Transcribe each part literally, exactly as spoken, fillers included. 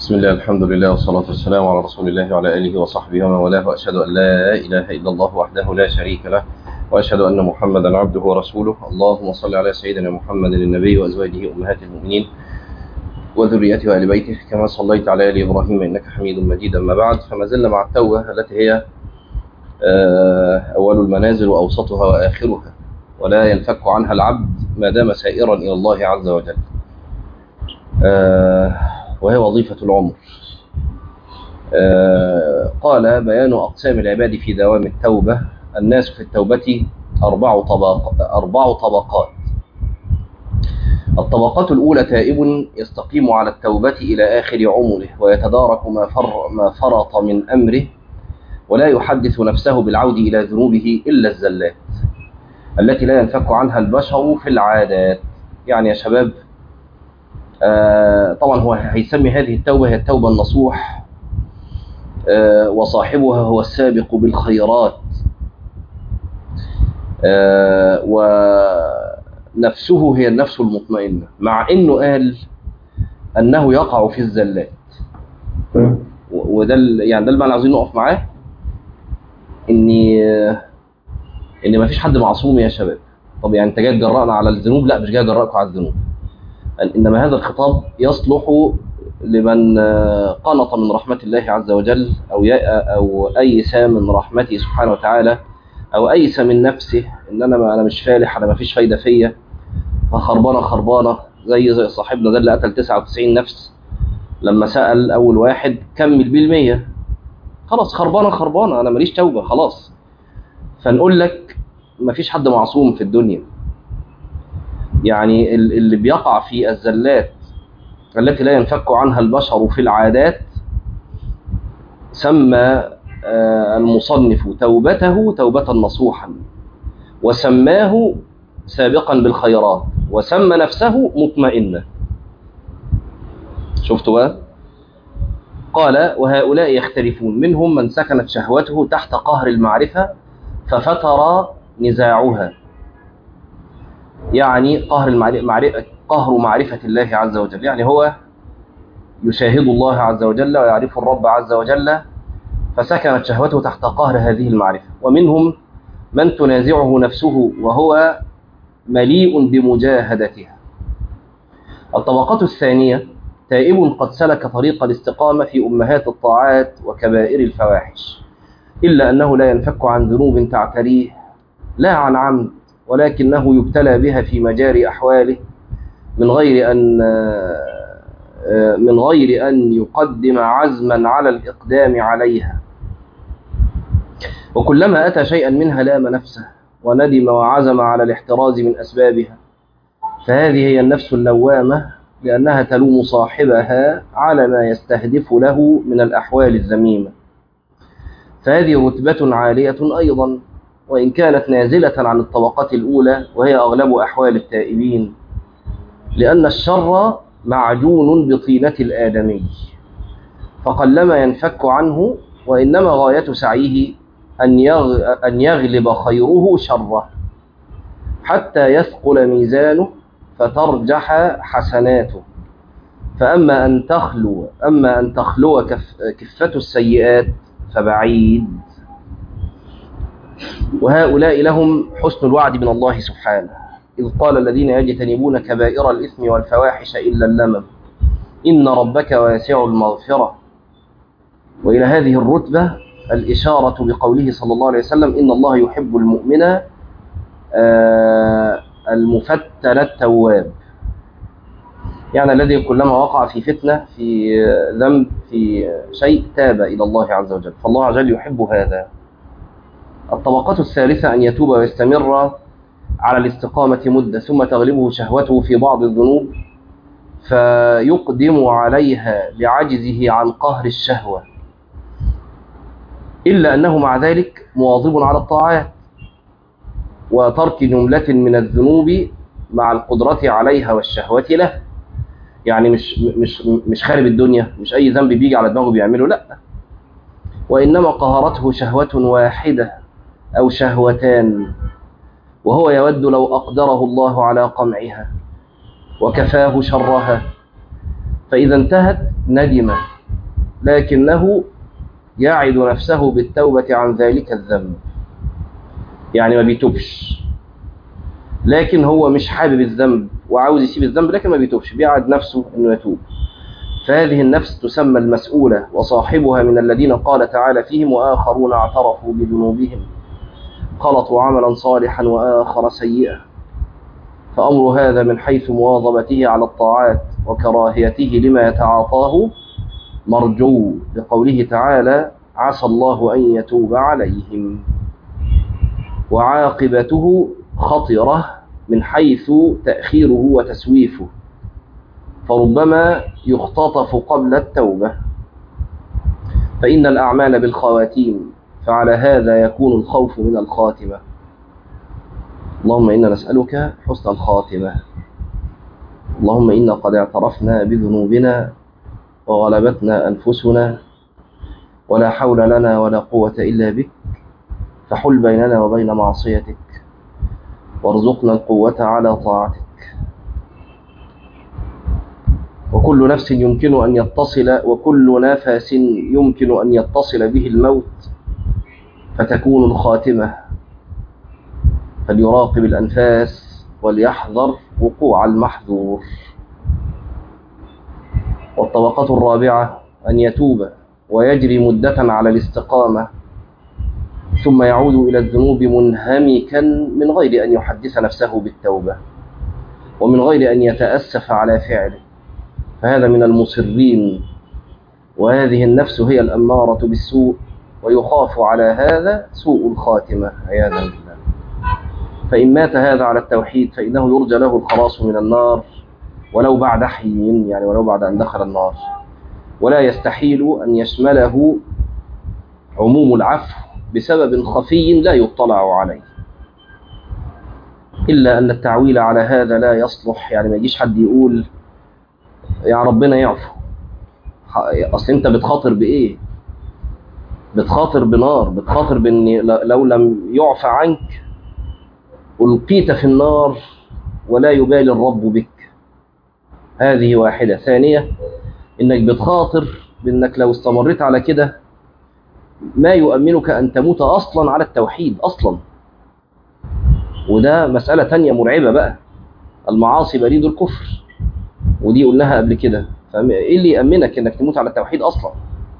بسم الله، الحمد لله، والصلاة والسلام على رسول الله وعلى آله وصحبه ومن والاه، وأشهد أن لا إله إلا الله وحده لا شريك له، وأشهد أن محمدا عبده ورسوله. اللهم صل على سيدنا محمد النبي وأزواجه أمهات المؤمنين وذريته وآل بيته كما صليت على آل إبراهيم إنك حميد مجيد. أما بعد، فما زلنا مع التوبة التي هي أول المنازل وأوسطها وآخرها، ولا ينفك عنها العبد ما دام سائرا إلى الله عز وجل، وهي وظيفة العمر. قال: بيان أقسام العباد في دوام التوبة. الناس في التوبة أربع طبق أربع طبقات. الطبقات الأولى: تائب يستقيم على التوبة إلى آخر عمره، ويتدارك ما, فر ما فرط من أمره، ولا يحدث نفسه بالعود إلى ذنوبه إلا الزلات التي لا ينفك عنها البشر في العادات. يعني يا شباب، آه طبعا هو هيسمي هذه التوبة هي التوبة النصوح، آه وصاحبها هو السابق بالخيرات، آه ونفسه هي النفس المطمئنة، مع انه قال انه يقع في الزلات. وده يعني ده اللي انا عايزين نقف معاه، ان ان ما فيش حد معصوم يا شباب. طب يعني انت جاي تجرأنا على الذنوب؟ لا، مش جاي اجرأكم على الذنوب، انما هذا الخطاب يصلح لمن قنط من رحمة الله عز وجل، أو أو أيس من رحمته سبحانه وتعالى، أو أيس من نفسه إن أنا أنا مش فالح، أنا ما فيش فايدة فيا، فخربانة خربانة زي زي صاحبنا ده اللي قتل تسعة وتسعين نفس. لما سأل أول واحد كمل بيه المية، خلاص خربانة خربانة، أنا ماليش توبة خلاص. فنقول لك ما فيش حد معصوم في الدنيا. يعني اللي بيقع في الزلات التي لا ينفك عنها البشر في العادات سمى المصنف توبته توبة نصوحا، وسماه سابقا بالخيرات، وسمى نفسه مطمئنة. شفتوا بقى؟ قال: وهؤلاء يختلفون، منهم من سكنت شهوته تحت قهر المعرفة ففتر نزاعها. يعني قهر المعرفة، قهر معرفة الله عز وجل، يعني هو يشاهد الله عز وجل ويعرف الرب عز وجل، فسكنت شهوته تحت قهر هذه المعرفة. ومنهم من تنازعه نفسه وهو مليء بمجاهدتها. الطبقة الثانية: تائب قد سلك طريق الاستقامة في أمهات الطاعات وكبائر الفواحش، إلا أنه لا ينفك عن ذنوب تعتريه، لا عن عمد، ولكنه يبتلى بها في مجاري أحواله من غير أن من غير أن يقدم عزما على الإقدام عليها، وكلما أتى شيئا منها لام نفسه وندم وعزم على الاحتراز من أسبابها. فهذه هي النفس اللوامة، لأنها تلوم صاحبها على ما يستهدف له من الأحوال الذميمة. فهذه رتبة عالية أيضا، وإن كانت نازلة عن الطبقات الأولى، وهي أغلب أحوال التائبين، لأن الشر معجون بطينة الآدمي، فقلما ينفك عنه، وإنما غاية سعيه أن يغلب خيره شره حتى يثقل ميزانه فترجح حسناته. فأما أن تخلو أما أن تخلو كف كفة السيئات فبعيد. وهؤلاء لهم حسن الوعد من الله سبحانه، إذ قال: الذين يجتنبون كبائر الإثم والفواحش إلا اللمم إن ربك واسع المغفرة. وإلى هذه الرتبة الإشارة بقوله صلى الله عليه وسلم: إن الله يحب المؤمن المفتن التواب. يعني الذي كلما وقع في فتنة، في ذنب، في شيء، تاب إلى الله عز وجل، فالله عز وجل يحب هذا. الطبقة الثالثة: أن يتوب ويستمر على الاستقامة مدة، ثم تغلبه شهوته في بعض الذنوب فيقدم عليها لعجزه عن قهر الشهوة، إلا أنه مع ذلك مواظب على الطاعات وترك جملة من الذنوب مع القدرة عليها والشهوة له. يعني مش مش مش خارب الدنيا، مش أي ذنب بيجي على دماغه بيعمله، لا، وإنما قهرته شهوة واحدة أو شهوتان، وهو يود لو أقدره الله على قمعها وكفاه شرها، فإذا انتهت ندم لكنه يعد نفسه بالتوبة عن ذلك الذنب، يعني ما بيتوبش، لكن هو مش حابب الذنب وعاوز يسيب الذنب، لكن ما بيتوبش، بيعد نفسه انه يتوب. فهذه النفس تسمى المسؤولة، وصاحبها من الذين قال تعالى فيهم وآخرون اعترفوا بذنوبهم خلطوا عملا صالحا وآخر سيئا. فأمر هذا من حيث مواظبته على الطاعات وكراهيته لما يتعاطاه مرجو، لقوله تعالى عسى الله أن يتوب عليهم. وعاقبته خطرة من حيث تأخيره وتسويفه، فربما يختطف قبل التوبة، فإن الأعمال بالخواتيم، فعلى هذا يكون الخوف من الخاتمة. اللهم إنا نسألك حسن الخاتمة. اللهم إنا قد اعترفنا بذنوبنا وغلبتنا أنفسنا ولا حول لنا ولا قوة إلا بك، فحل بيننا وبين معصيتك وارزقنا القوة على طاعتك. وكل نفس يمكن أن يتصل وكل نفس يمكن أن يتصل به الموت فتكون الخاتمة، فليراقب الأنفاس وليحذر وقوع المحذور. والطبقة الرابعة أن يتوب ويجري مدة على الاستقامة ثم يعود إلى الذنوب منهمكا من غير أن يحدث نفسه بالتوبة ومن غير أن يتأسف على فعله، فهذا من المصرين، وهذه النفس هي الأمارة بالسوء، ويخاف على هذا سوء الخاتمة عياذا بالله. فإن مات هذا على التوحيد فإنه يرجى له الخلاص من النار ولو بعد حين، يعني ولو بعد أن دخل النار، ولا يستحيل أن يشمله عموم العفو بسبب خفي لا يطلع عليه، إلا أن التعويل على هذا لا يصلح. يعني ما يجيش حد يقول يا ربنا يعفو، أصل أنت بتخاطر بإيه؟ بتخاطر بنار، بتخاطر بأن لو لم يعفى عنك ألقيت في النار ولا يبالي الرب بك. هذه واحدة. ثانية، إنك بتخاطر بأنك لو استمريت على كده ما يؤمنك أن تموت أصلا على التوحيد أصلا، وده مسألة تانية مرعبة بقى. المعاصي بريد الكفر، ودي قلناها قبل كده. فإيه اللي يأمنك أنك تموت على التوحيد أصلا؟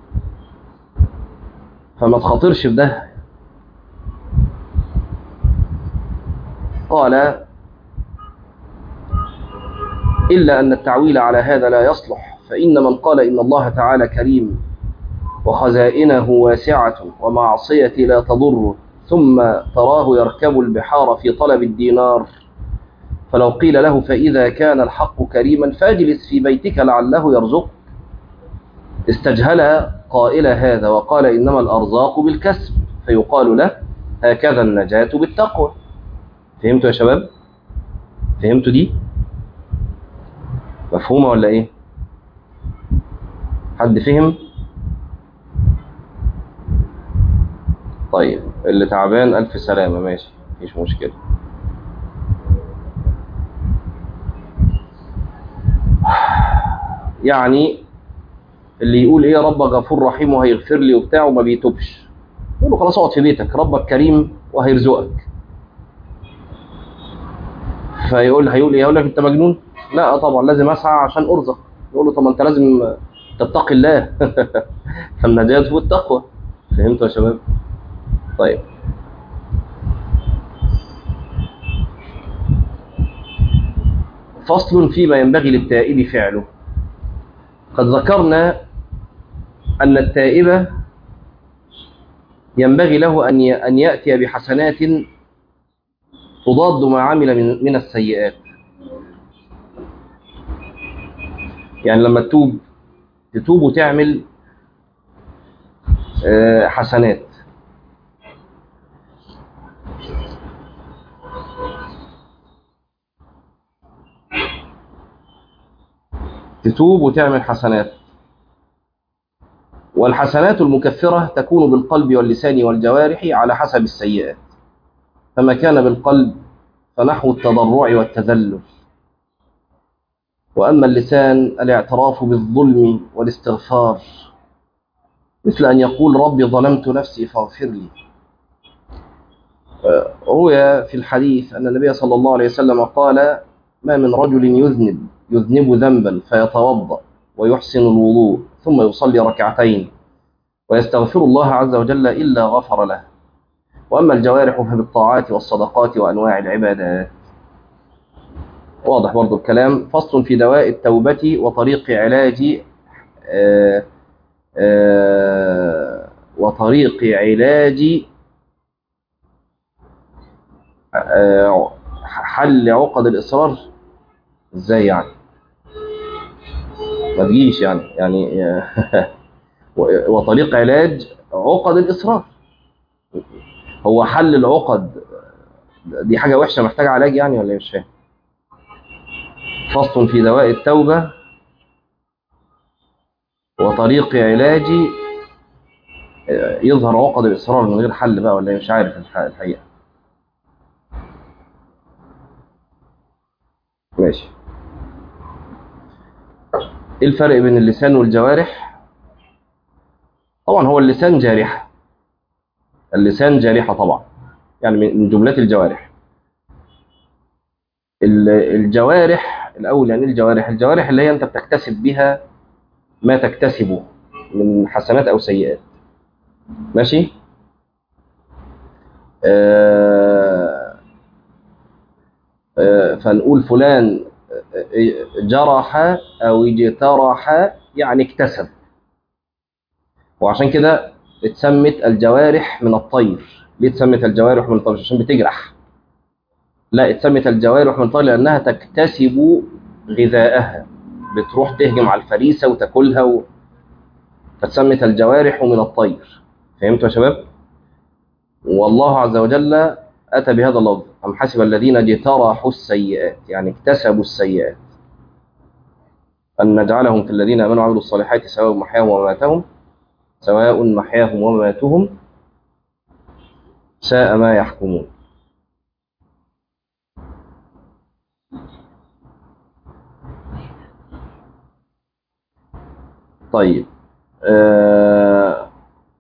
فما تخاطرش بده. قال إلا أن التعويل على هذا لا يصلح، فإن من قال إن الله تعالى كريم وخزائنه واسعة ومعصيتي لا تضره ثم تراه يركب البحار في طلب الدينار، فلو قيل له فإذا كان الحق كريما فاجلس في بيتك لعله يرزقك، استجهل قائل هذا وقال إنما الأرزاق بالكسب، فيقال له هكذا النجاة بالتقوى. فهمتوا يا شباب؟ فهمتوا دي؟ مفهومة ولا إيه؟ حد فهم؟ طيب اللي تعبان ألف سلامة، ماشي مفيش مشكلة. يعني اللي يقول ايه ربك غفور رحيم وهيغفر لي وبتاع وما بيتوبش، يقول له خلاص اقعد في بيتك، ربك كريم وهيرزقك. فيقول هيقول ايه؟ يقول لك انت مجنون؟ لا طبعا لازم اسعى عشان ارزق. يقول له طب ما انت لازم تتقي الله. فالنجاة والتقوى. فهمتوا يا شباب؟ طيب فصل فيما ينبغي للتائب فعله. قد ذكرنا أن التائب ينبغي له أن يأتي بحسنات تضاد ما عمل من السيئات. يعني لما تتوب تتوب وتعمل حسنات، تتوب وتعمل حسنات. والحسنات المكفرة تكون بالقلب واللسان والجوارح على حسب السيئات، فما كان بالقلب فنحو التضرع والتذلل، وأما اللسان الاعتراف بالظلم والاستغفار، مثل أن يقول ربي ظلمت نفسي فاغفر لي. روي في الحديث أن النبي صلى الله عليه وسلم قال: ما من رجل يذنب يذنب ذنبا فيتوضأ ويحسن الوضوء ثم يصلي ركعتين ويستغفر الله عز وجل إلا غفر له. وأما الجوارح فبالطاعات والصدقات وأنواع العبادات. واضح برضو الكلام. فصل في دواء التوبة وطريق علاج آآ آآ وطريق علاج حل عقد الإصرار. ازاي يعني؟ ما تجيش يعني يعني وطريق علاج عقد الإصرار. هو حل العقد دي حاجة وحشة محتاجة علاج يعني ولا مش فاهم؟ فصل في دواء التوبة وطريق علاج يظهر عقد الإصرار من غير حل بقى ولا مش عارف الحقيقة. ماشي. ايه الفرق بين اللسان والجوارح؟ طبعا هو اللسان جارحة، اللسان جارحة طبعا، يعني من جملات الجوارح. الجوارح الأول يعني الجوارح الجوارح اللي هي أنت بتكتسب بها ما تكتسبه من حسنات أو سيئات. ماشي. آه آه فنقول فلان جرح أو اجترح يعني اكتسب، وعشان كده اتسمت الجوارح من الطير. ليه اتسمت الجوارح من الطير؟ عشان بتجرح. لا، اتسمت الجوارح من الطير لأنها تكتسب غذاءها، بتروح تهجم على الفريسة وتاكلها و... فتسمت الجوارح من الطير. فهمتوا يا شباب؟ والله عز وجل أتى بهذا اللفظ: أم حسب الذين اجترحوا السيئات، يعني اكتسبوا السيئات، أن نجعلهم في الذين آمنوا وعملوا الصالحات سواء محياهم ومماتهم سواء محياهم ومماتهم ساء ما يحكمون. طيب. آه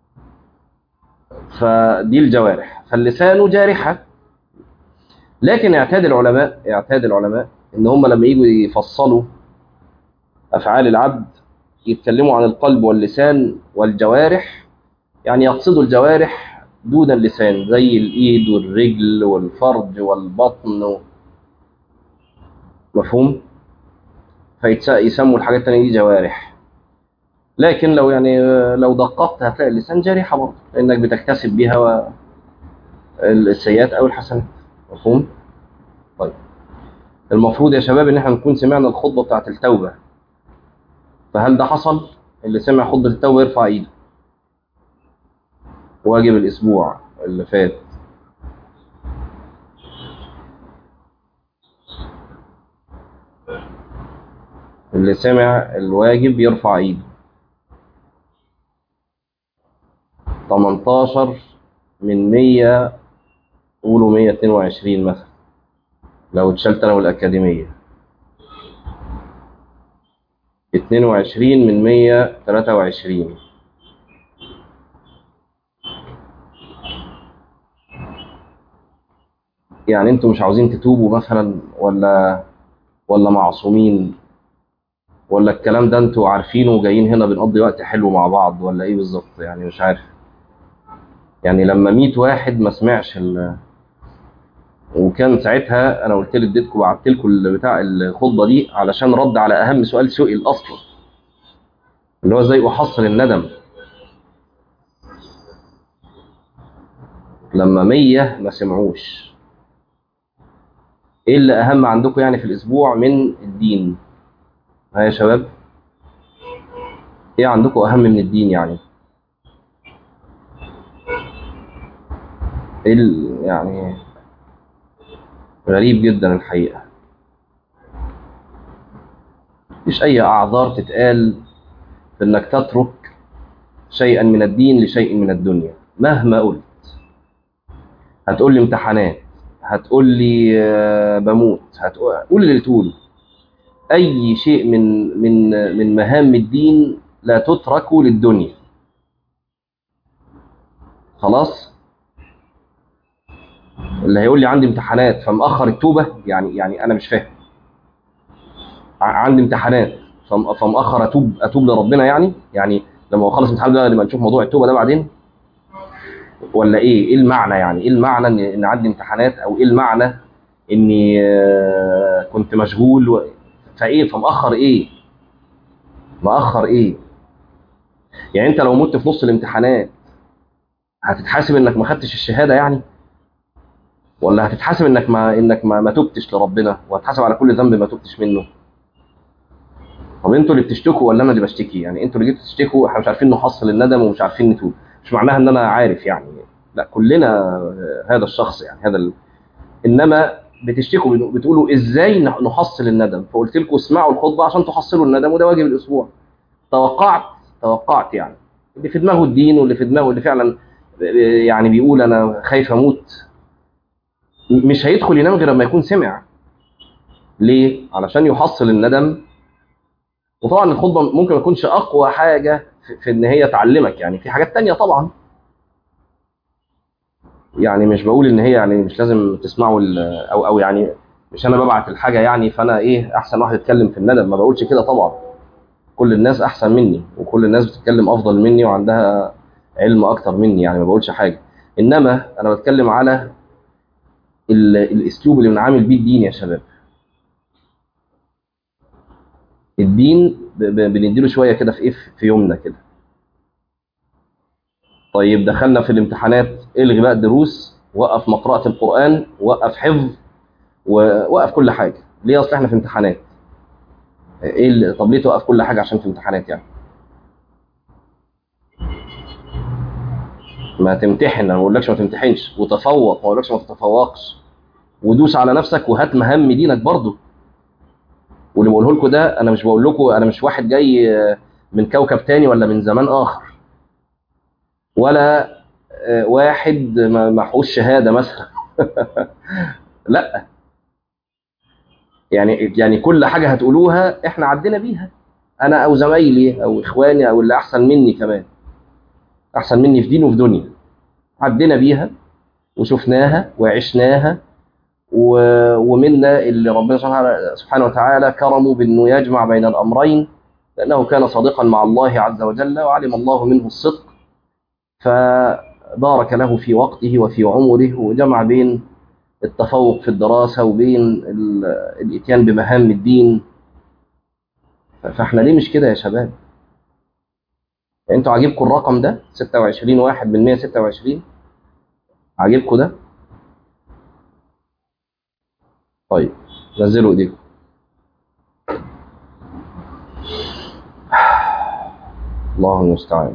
فدي الجوارح. فاللسان جارحة، لكن اعتاد العلماء اعتاد العلماء ان هم لما يجوا يفصلوا افعال العبد يتكلموا عن القلب واللسان والجوارح، يعني يقصدوا الجوارح دون اللسان، زي الايد والرجل والفرج والبطن. مفهوم؟ فيسموا الحاجات التانية دي جوارح. لكن لو يعني لو دققت هتلاقي اللسان جارحة برضه، لانك بتكتسب بها السيئات او الحسنات. مفهوم؟ طيب. المفروض يا شباب ان احنا نكون سمعنا الخطبة بتاعت التوبة. فهل ده حصل؟ اللي سمع خطبة التوبة يرفع ايده. واجب الاسبوع اللي فات. اللي سمع الواجب يرفع ايده. تمنتاشر من مية، قولوا مية اتنين وعشرين مثلا لو اتشلت انا والأكاديمية. اتنين وعشرين من مية تلاتة وعشرين. يعني انتوا مش عاوزين تتوبوا مثلا، ولا ولا معصومين، ولا الكلام ده انتوا عارفينه وجايين هنا بنقضي وقت حلو مع بعض، ولا ايه بالظبط؟ يعني مش عارف. يعني لما مية واحد ما سمعش ال... وكان ساعتها انا قلت لك اديتكم بعت لكم بتاع الخطبه دي علشان رد على اهم سؤال سئل اصلا، اللي هو ازاي احصل الندم. لما مية ما سمعوش، ايه اللي اهم عندكم يعني في الاسبوع من الدين؟ ها يا شباب، ايه عندكم اهم من الدين يعني؟ ايه ال... يعني غريب جدا الحقيقه. مفيش اي اعذار تتقال في انك تترك شيئا من الدين لشيء من الدنيا مهما قلت. هتقول لي امتحانات، هتقول لي بموت، هتقول قول اللي تقوله. اي شيء من من من مهام الدين لا تترك للدنيا. خلاص. اللي هيقول لي عندي امتحانات فمأخر التوبة، يعني يعني أنا مش فاهم. عندي امتحانات فمأخر أتوب أتوب لربنا، يعني يعني لما أخلص امتحان ده لما نشوف موضوع التوبة ده بعدين، ولا إيه؟ إيه المعنى يعني؟ إيه المعنى إن إن عندي امتحانات، أو إيه المعنى إني كنت مشغول و... فإيه فمأخر إيه؟ مأخر إيه؟ يعني أنت لو مت في نص الامتحانات هتتحاسب إنك ما خدتش الشهادة يعني؟ ولا هتتحاسب إنك ما إنك ما, ما تبتش لربنا، وهتحاسب على كل ذنب ما تبتش منه؟ طب انتوا اللي بتشتكوا ولا انا اللي بشتكي؟ يعني انتوا اللي جيتوا تشتكوا احنا مش عارفين نحصل الندم ومش عارفين نتوب، مش معناها ان انا عارف يعني، لا كلنا هذا الشخص يعني هذا ال... انما بتشتكوا بتقولوا ازاي نحصل الندم، فقلت لكم اسمعوا الخطبه عشان تحصلوا الندم، وده واجب الاسبوع. توقعت توقعت يعني اللي في دماغه الدين، واللي في دماغه اللي فعلا يعني بيقول انا خايف اموت، مش هيدخل ينام غير لما يكون سمع. ليه؟ علشان يحصل الندم. وطبعا الخطبه ممكن ما تكونش اقوى حاجه في, في ان هي تعلمك، يعني في حاجات تانية طبعا، يعني مش بقول ان هي يعني مش لازم تسمعوا او او يعني مش انا ببعت الحاجه يعني فانا ايه احسن واحد يتكلم في الندم، ما بقولش كده طبعا. كل الناس احسن مني، وكل الناس بتتكلم افضل مني وعندها علم اكتر مني، يعني ما بقولش حاجه. انما انا بتكلم على الاسلوب اللي بنعامل بيه الدين يا شباب. الدين بنديله شويه كده في ايه في يومنا كده. طيب دخلنا في الامتحانات، الغي بقى الدروس، وقف مقرأة القرآن، وقف حفظ، ووقف كل حاجة. ليه؟ اصل احنا في امتحانات. ايه اللي... طب ليه توقف كل حاجة عشان في امتحانات يعني؟ ما تمتحن، انا ما بقولكش ما تمتحنش، وتفوق، ما بقولكش ما تتفوقش، ودوس على نفسك وهات مهام دينك برضه. واللي بقوله لكم ده انا مش بقول لكم، انا مش واحد جاي من كوكب تاني ولا من زمان اخر، ولا واحد محوش شهادة مثلا لا، يعني يعني كل حاجة هتقولوها احنا عدينا بيها، انا او زمايلي او اخواني او اللي احسن مني كمان، احسن مني في دين وفي دنيا، عدينا بيها وشفناها وعشناها، و... ومنا اللي ربنا سبحانه وتعالى كرمه بانه يجمع بين الامرين، لانه كان صادقا مع الله عز وجل وعلم الله منه الصدق، فبارك له في وقته وفي عمره، وجمع بين التفوق في الدراسة وبين ال... الاتيان بمهام الدين. فاحنا ليه مش كده يا شباب؟ انتوا عاجبكم الرقم ده ستة وعشرين واحد من مية وستة وعشرين؟ عاجبكم ده؟ طيب نزلوا ايديكم. الله المستعان.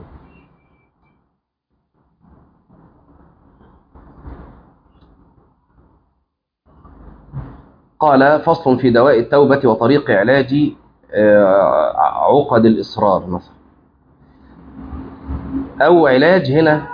قال فصل في دواء التوبة وطريق علاج عقد الإصرار مثلا، أو علاج هنا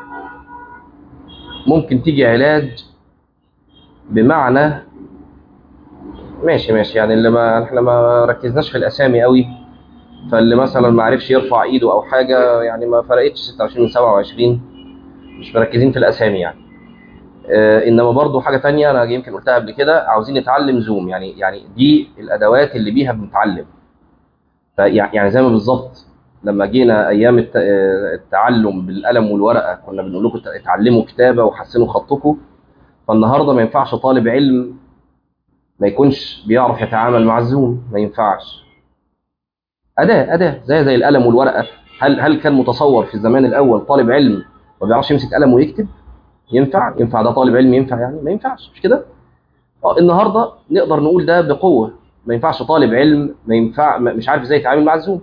ممكن تيجي علاج بمعنى ماشي ماشي يعني اللي ما احنا ما ركزناش في الأسامي قوي، فاللي مثلا ما عرفش يرفع ايده أو حاجة يعني ما فرقتش ستة وعشرين من سبعة وعشرين، مش مركزين في الأسامي يعني. آه إنما برضو حاجة تانية أنا يمكن قلتها قبل كده، عاوزين نتعلم زوم، يعني يعني دي الأدوات اللي بيها بنتعلم. يعني زي ما بالظبط لما جينا ايام التعلم بالقلم والورقه كنا بنقول لكم اتعلموا كتابه وحسنوا خطكم، فالنهارده ما ينفعش طالب علم ما يكونش بيعرف يتعامل مع الزوم، ما ينفعش. اداه اداه زي زي القلم والورقه. هل هل كان متصور في الزمان الاول طالب علم ما بيعرفش يمسك قلم ويكتب؟ ينفع ينفع ده طالب علم ينفع يعني؟ ما ينفعش، مش كده؟ اه النهارده نقدر نقول ده بقوه، ما ينفعش طالب علم ما ينفع مش عارف ازاي يتعامل مع الزوم،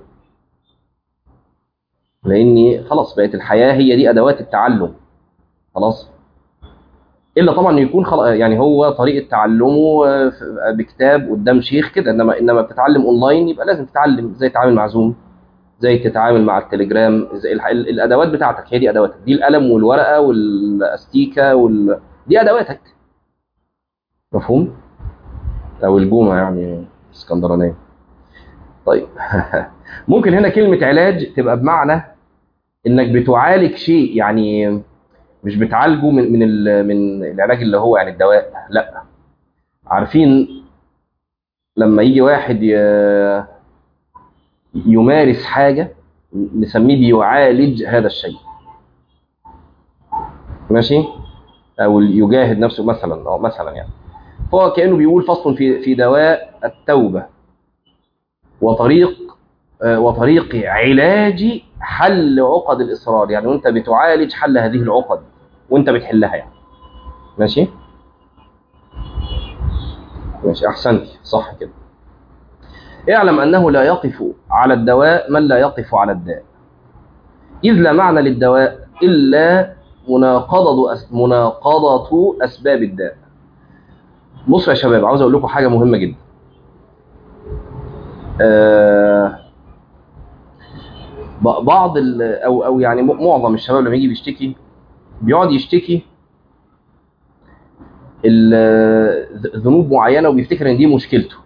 لاني خلاص بقت الحياه هي دي ادوات التعلم خلاص. الا طبعا يكون خل... يعني هو طريقه تعلمه بكتاب قدام شيخ كده، انما انما بتتعلم اونلاين يبقى لازم تتعلم ازاي تتعامل مع زوم، ازاي تتعامل مع التليجرام، ازاي الح... الادوات بتاعتك هي دي ادواتك، دي القلم والورقه والاستيكه وال... دي ادواتك. مفهوم؟ او الجومه يعني اسكندرانيه. طيب ممكن هنا كلمه علاج تبقى بمعنى انك بتعالج شيء، يعني مش بتعالجه من من من العلاج اللي هو يعني الدواء، لا. عارفين لما يجي واحد يمارس حاجه نسميه بيعالج هذا الشيء، ماشي، او يجاهد نفسه مثلا، او مثلا يعني، فهو كانه بيقول فصل في في دواء التوبه وطريق وطريق علاج حل عقد الاصرار، يعني وانت بتعالج حل هذه العقد وانت بتحلها يعني. ماشي ماشي، احسنت، صح كده. اعلم انه لا يقف على الدواء من لا يقف على الداء، اذ لا معنى للدواء الا مناقضه أس... مناقضه اسباب الداء. بصوا يا شباب، عاوز اقول لكم حاجه مهمه جدا. آه... بعض ال... او او يعني معظم الشباب لما يجي بيشتكي بيقعد يشتكي ذنوب معينه وبيفتكر ان دي مشكلته،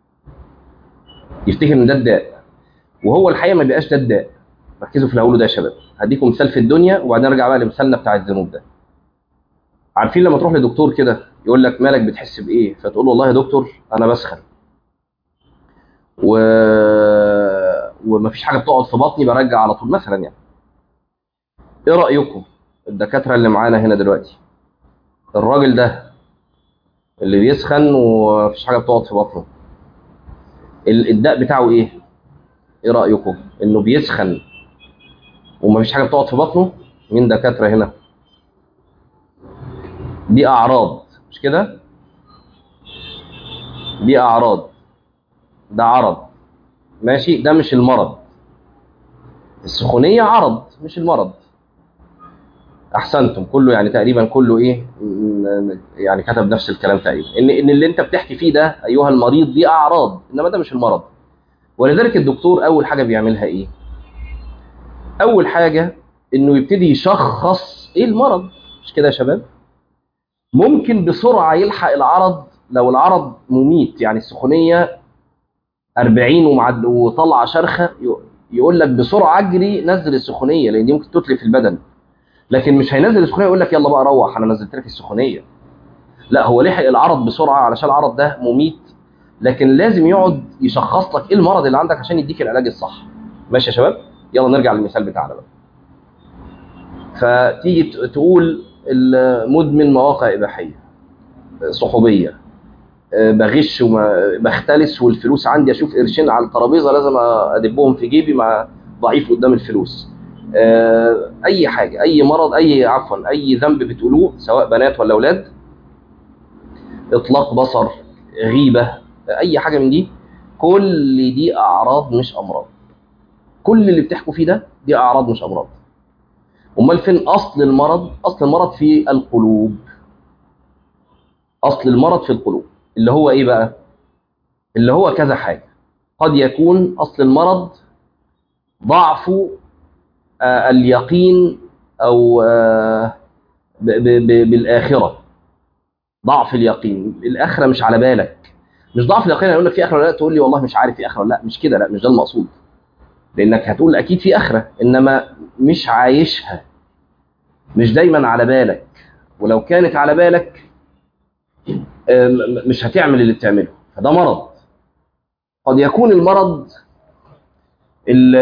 يفتكر ان ده الداء، وهو الحقيقه ما بيبقاش ده الداء. ركزوا في اللي هقوله ده يا شباب، هديكم مثال في الدنيا وبعدين نرجع بقى لمثالنا بتاع الذنوب ده. عارفين لما تروح لدكتور كده يقول لك مالك بتحس بايه، فتقول له والله يا دكتور انا بسخن و... ومفيش حاجه بتقعد في بطني، برجع على طول مثلا يعني. ايه رايكم الدكاتره اللي معانا هنا دلوقتي، الراجل ده اللي بيسخن ومفيش حاجه بتقعد في بطنه، الداء بتاعه ايه؟ ايه رايكم؟ انه بيسخن ومفيش حاجه بتقعد في بطنه؟ مين دكاتره هنا؟ دي اعراض، مش كده؟ دي اعراض، ده عرض، ماشي، ده مش المرض. السخونيه عرض مش المرض. احسنتم، كله يعني تقريبا كله ايه يعني كتب نفس الكلام تقريبا، ان ان اللي انت بتحكي فيه ده ايها المريض دي اعراض، انما ده مش المرض. ولذلك الدكتور اول حاجه بيعملها ايه؟ اول حاجه انه يبتدي يشخص ايه المرض، مش كده يا شباب؟ ممكن بسرعه يلحق العرض لو العرض مميت، يعني السخونيه أربعين ومعد وطلع شرخه، يقول لك بسرعه اجري نزل السخونيه لان دي ممكن تتلف البدن. لكن مش هينزل السخونيه يقول لك يلا بقى روح انا نزلت لك السخونيه، لا، هو لحق العرض بسرعه علشان العرض ده مميت، لكن لازم يقعد يشخص لك ايه المرض اللي عندك عشان يديك العلاج الصح. ماشي يا شباب، يلا نرجع للمثال بتاعنا بقى. فتيجي تقول المدمن مواقع اباحيه، صحوبيه، بغش وبختلس والفلوس عندي، اشوف قرشين على الترابيزه لازم ادبهم في جيبي مع ضعيف قدام الفلوس، اي حاجه، اي مرض، اي عفوا اي ذنب بتقولوه سواء بنات ولا اولاد، اطلاق بصر، غيبه، اي حاجه من دي، كل دي اعراض مش امراض. كل اللي بتحكوا فيه ده دي اعراض مش امراض. امال فين اصل المرض؟ اصل المرض في القلوب. اصل المرض في القلوب اللي هو ايه بقى؟ اللي هو كذا حاجه. قد يكون اصل المرض ضعف آه اليقين او آه ب ب ب بالاخره، ضعف اليقين، الاخره مش على بالك. مش ضعف اليقين يقول لك في اخره ولا لا، تقول لي والله مش عارف في اخره ولا لا، مش كده، لا، مش ده المقصود. لانك هتقول اكيد في اخره، انما مش عايشها، مش دايما على بالك، ولو كانت على بالك مش هتعمل اللي بتعمله، فده مرض. قد يكون المرض ال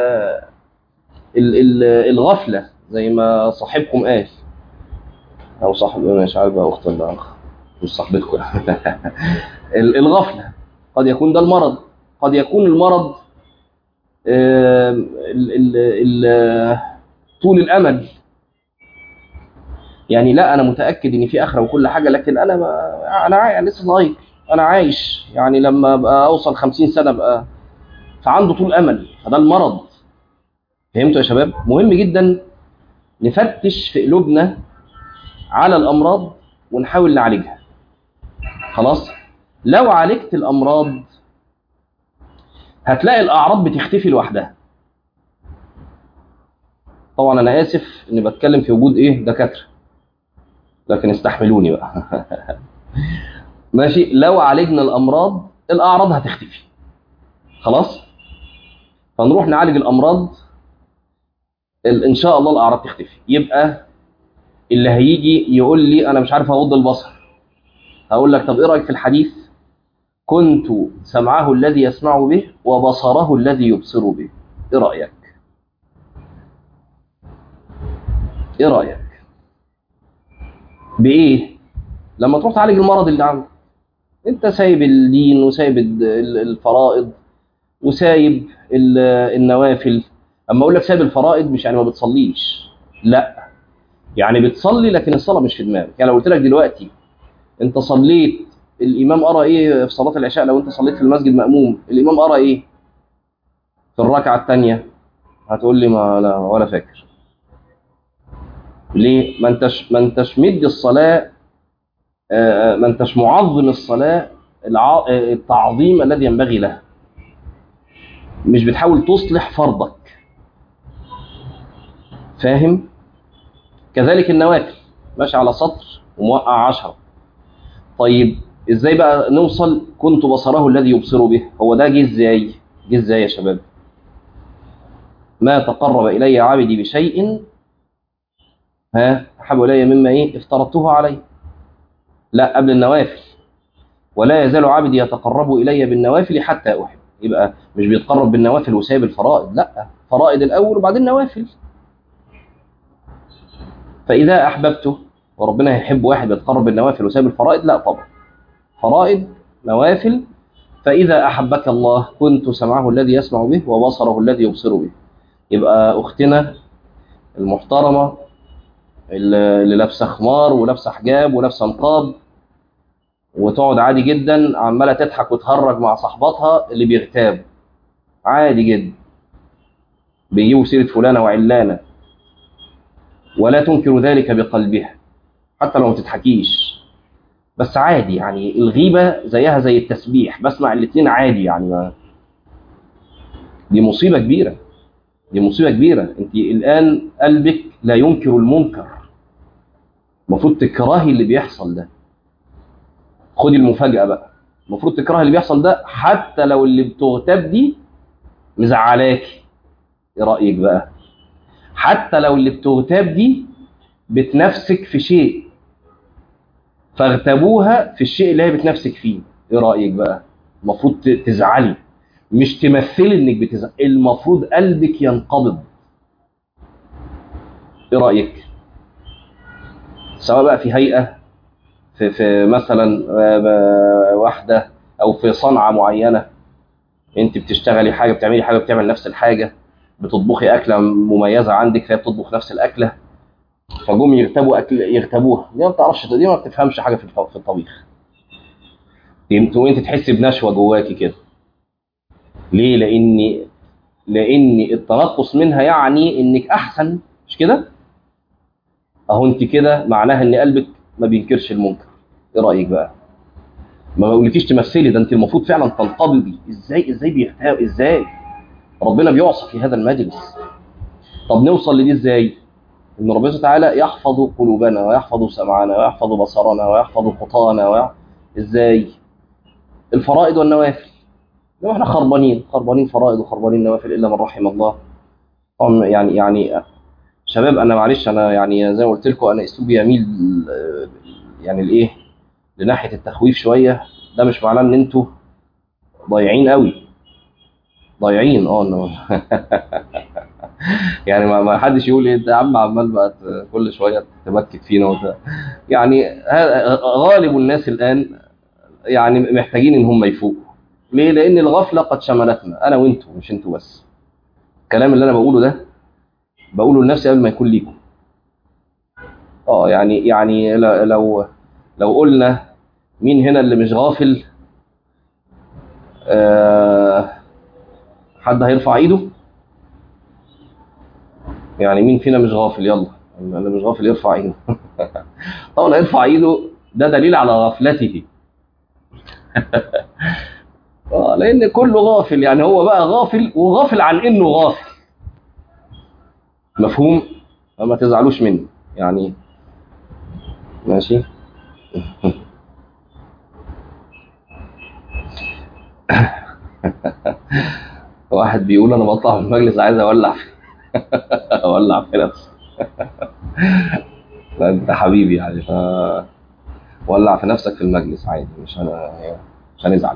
ال الغفله زي ما صاحبكم قال، او صاحب مش عارف بقى، اخت ولا اخ، مش صاحبتكم الغفله قد يكون ده المرض. قد يكون المرض ال ال ال طول الامل، يعني لا انا متاكد ان في اخره وكل حاجه، لكن انا ما انا عايش لسه صغير، انا عايش يعني لما ابقى اوصل خمسين سنه ابقى، فعنده طول امل، فده المرض. فهمتوا يا شباب؟ مهم جدا نفتش في قلوبنا على الامراض ونحاول نعالجها. خلاص، لو عالجت الامراض هتلاقي الاعراض بتختفي لوحدها. طبعا انا اسف اني بتكلم في وجود ايه دكاتره، لكن استحملوني بقى ماشي، لو عالجنا الامراض الاعراض هتختفي. خلاص، فنروح نعالج الامراض ان شاء الله الاعراض تختفي. يبقى اللي هيجي يقول لي انا مش عارف اغض البصر، هقول لك طب ايه رايك في الحديث كنت سمعه الذي يسمع به وبصره الذي يبصر به، ايه رايك؟ ايه رايك بايه لما تروح تعالج المرض اللي عندك؟ انت سايب الدين وسايب الفرائض وسايب النوافل. اما اقول لك سايب الفرائض مش يعني ما بتصليش، لا، يعني بتصلي لكن الصلاه مش في دماغك. يعني لو قلت لك دلوقتي انت صليت، الامام قرا ايه في صلاه العشاء؟ لو انت صليت في المسجد مأموم، الامام قرا ايه في الركعه الثانيه؟ هتقول لي ما لا ولا فاكر. ليه؟ ما انتش ما انتش مدي الصلاه، ما انتش معظم الصلاه التعظيم الذي ينبغي لها، مش بتحاول تصلح فرضك. فاهم؟ كذلك النوافل، ماشي على سطر وموقع عشرة. طيب ازاي بقى نوصل كنت بصره الذي يبصر به؟ هو ده جه ازاي؟ جه ازاي يا شباب؟ ما تقرب الي عبدي بشيء ها احب الي مما ايه افترضته عليه. لا، قبل النوافل. ولا يزال عبدي يتقرب الي بالنوافل حتى احب. يبقى مش بيتقرب بالنوافل وسايب الفرائض، لا، فرائض الاول وبعدين نوافل. فاذا احببته، وربنا يحب واحد بيتقرب بالنوافل وسايب الفرائض؟ لا طبعا، فرائض نوافل. فإذا أحبك الله كنت سمعه الذي يسمع به وبصره الذي يبصر به. يبقى أختنا المحترمة اللي لابسة خمار ولابسة حجاب ولابسة نقاب وتقعد عادي جدا عمالة تضحك وتهرج مع صاحباتها اللي بيغتاب عادي جدا، بيجيبوا سيرة فلانة وعلانة، ولا تنكر ذلك بقلبها حتى لو ما تضحكيش، بس عادي. يعني الغيبة زيها زي التسبيح، بسمع الاثنين عادي يعني. ما دي مصيبة كبيرة، دي مصيبة كبيرة. انت الآن قلبك لا ينكر المنكر، المفروض تكرهي اللي بيحصل ده. خدي المفاجأة بقى، المفروض تكرهي اللي بيحصل ده حتى لو اللي بتغتاب دي مزعلاكي. ايه رأيك بقى؟ حتى لو اللي بتغتاب دي بتنافسك في شيء فاغتابوها في الشيء اللي هي بتنافسك فيه، ايه رأيك بقى؟ المفروض تزعلي، مش تمثلي انك بتزعلي، المفروض قلبك ينقبض. ايه رأيك؟ سواء بقى في هيئة، في, في مثلا واحدة، او في صنعة معينة، انت بتشتغلي حاجة، بتعملي حاجة، بتعمل نفس الحاجة، بتطبخي أكلة مميزة عندك فهي بتطبخ نفس الأكلة، فجم يغتابوا أكل يغتابوها، دي ما بتعرفش، دي ما بتفهمش حاجة في في الطبيخ، وانت تحسي بنشوة جواكي كده. ليه؟ لأن لأن التنقص منها يعني إنك أحسن، مش كده؟ أهو انت كده معناها إن قلبك ما بينكرش المنكر. إيه رأيك بقى؟ ما بقولكيش تمثلي، ده انت المفروض فعلا تنقبضي. ازاي ازاي بيغتاب؟ ازاي ربنا بيعصى في هذا المجلس؟ طب نوصل لدي ازاي؟ ان ربنا تعالى يحفظ قلوبنا ويحفظ سمعنا ويحفظ بصرنا ويحفظ خطانا ويحفظ. ازاي؟ الفرائض والنوافل. لو احنا خربانين خربانين فرائض وخربانين نوافل الا من رحم الله. طبعا يعني يعني شباب، انا معلش، انا يعني زي ما قلت لكم انا اسلوبي يميل يعني الايه لناحيه التخويف شويه. ده مش معناه ان انتوا ضايعين قوي، ضايعين اه انه يعني ما ما حدش يقول ايه انت يا عم عمال بقى كل شويه تمكت فينا وت... يعني غالب الناس الان يعني محتاجين ان هم يفوقوا. ليه؟ لان الغفله قد شملتنا، انا وانتوا، مش انتوا بس. الكلام اللي انا بقوله ده بقوله لنفسي قبل ما يكون ليكم. اه يعني يعني لو لو قلنا مين هنا اللي مش غافل، آه حد هيرفع ايده؟ يعني مين فينا مش غافل؟ يلا اللي مش غافل يرفع ايده. طبعا يرفع ايده، ده دليل على غفلته. اه لان كله غافل، يعني هو بقى غافل وغافل عن انه غافل. مفهوم؟ ما تزعلوش مني يعني. ماشي. واحد بيقول انا بطلع من المجلس عايز اولع اولع في نفسي. لا انت حبيبي يعني، ف ولع في نفسك في المجلس عادي، مش هن... مش هنزعل.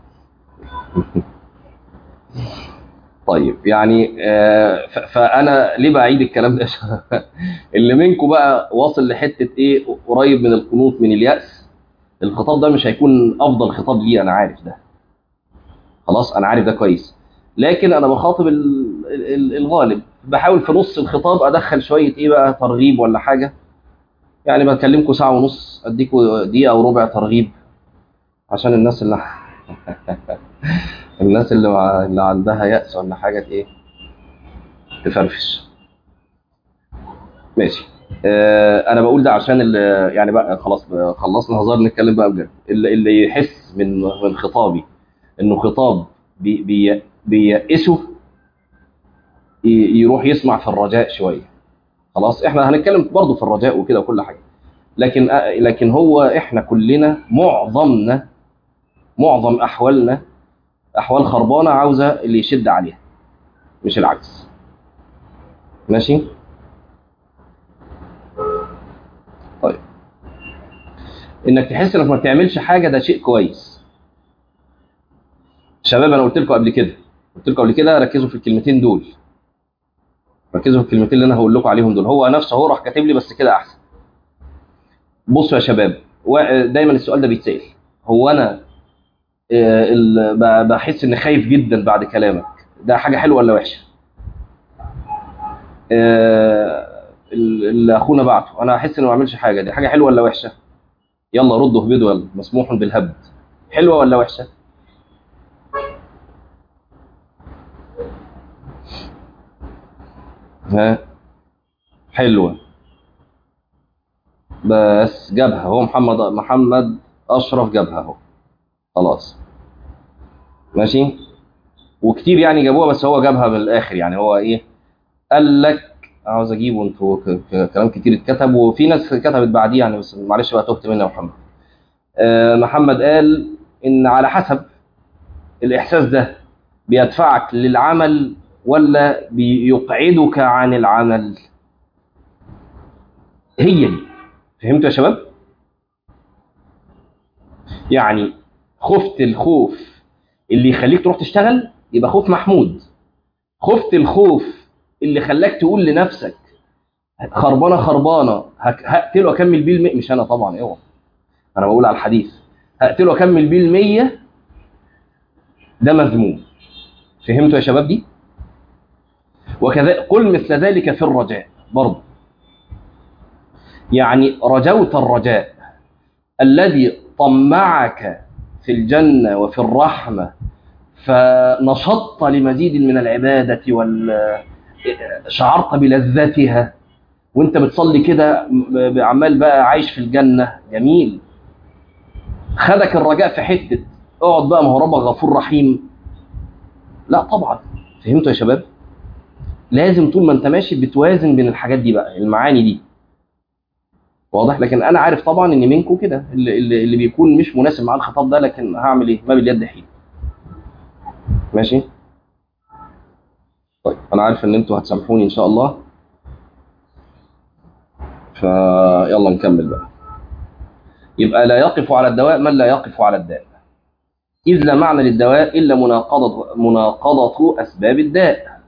طيب يعني آه، ف- فانا ليه بعيد الكلام ده؟ اللي منكم بقى واصل لحته ايه، قريب من القنوط من اليأس، الخطاب ده مش هيكون افضل خطاب ليه، انا عارف ده، خلاص انا عارف ده كويس. لكن انا بخاطب ال- ال- الغالب، بحاول في نص الخطاب ادخل شويه ايه بقى، ترغيب ولا حاجه. يعني بكلمكم ساعه ونص، اديكم دقيقه او ربع ترغيب، عشان الناس اللي الناس اللي, مع... اللي عندها يأس ولا حاجه ايه، تفرفش. ماشي. آه انا بقول ده عشان اللي يعني بقى خلاص بقى خلصنا هزار، نتكلم بقى بجد. اللي, اللي يحس من من خطابي انه خطاب بي بي بييأسه، ي- يروح يسمع في الرجاء شويه. خلاص احنا هنتكلم برضه في الرجاء وكده وكل حاجه، لكن آه، لكن هو احنا كلنا معظمنا، معظم احوالنا احوال خربانه عاوزه اللي يشد عليها، مش العكس. ماشي. طيب، انك تحس انك ما بتعملش حاجه ده شيء كويس. شباب انا قلت لكم قبل كده، قلت لكم قبل كده ركزوا في الكلمتين دول، ركزوا في الكلمتين اللي انا هقول لكم عليهم دول. هو نفسه هو راح كاتب لي بس كده احسن. بصوا يا شباب، و- دايما السؤال ده بيتسال، هو انا آه، ال- ب- بحس اني خايف جدا بعد كلامك، ده حاجه حلوه ولا وحشه؟ آه، ال- اللي اخونا بعته، انا احس اني ما بعملش حاجه، دي حاجه حلوه ولا وحشه؟ يلا ردوا اهبدوا، يلا مسموح بالهبد، حلوه ولا وحشه؟ ها، حلوه. بس جابها هو محمد محمد اشرف، جابها اهو، خلاص ماشي. وكتير يعني جابوها، بس هو جابها من الاخر. يعني هو ايه قال لك؟ عاوز اجيبه، انتوا ك- ك- كلام كتير اتكتب وفي ناس كتبت بعديه يعني، بس معلش بقى تهت مني يا محمد. آه، محمد قال ان على حسب الاحساس ده بيدفعك للعمل ولا بيقعدك عن العمل. هي دي، فهمتوا يا شباب؟ يعني خفت الخوف اللي يخليك تروح تشتغل يبقى خوف محمود. خفت الخوف اللي خلاك تقول لنفسك خربانه خربانه هك- هقتله واكمل بيه المية، مش انا طبعا، اوعى، انا بقول على الحديث، هقتله واكمل بيه المية، ده مذموم. فهمتوا يا شباب دي؟ وكذا قل مثل ذلك في الرجاء برضه. يعني رجوت الرجاء الذي طمعك في الجنة وفي الرحمة، فنشطت لمزيد من العبادة وال شعرت بلذتها وانت بتصلي كده، م- عمال بقى عايش في الجنة، جميل. خدك الرجاء في حتة اقعد بقى، ما هو ربك غفور رحيم، لا طبعا. فهمتوا يا شباب؟ لازم طول ما انت ماشي بتوازن بين الحاجات دي بقى، المعاني دي، واضح؟ لكن انا عارف طبعا ان منكم كده اللي, اللي, اللي بيكون مش مناسب مع الخطاب ده، لكن هعمل ايه، ما باليد حيل. ماشي. طيب انا عارف ان انتوا هتسامحوني ان شاء الله، فيلا نكمل بقى. يبقى لا يقف على الدواء من لا يقف على الداء، إذ لا معنى للدواء إلا مناقضة مناقضة أسباب الداء،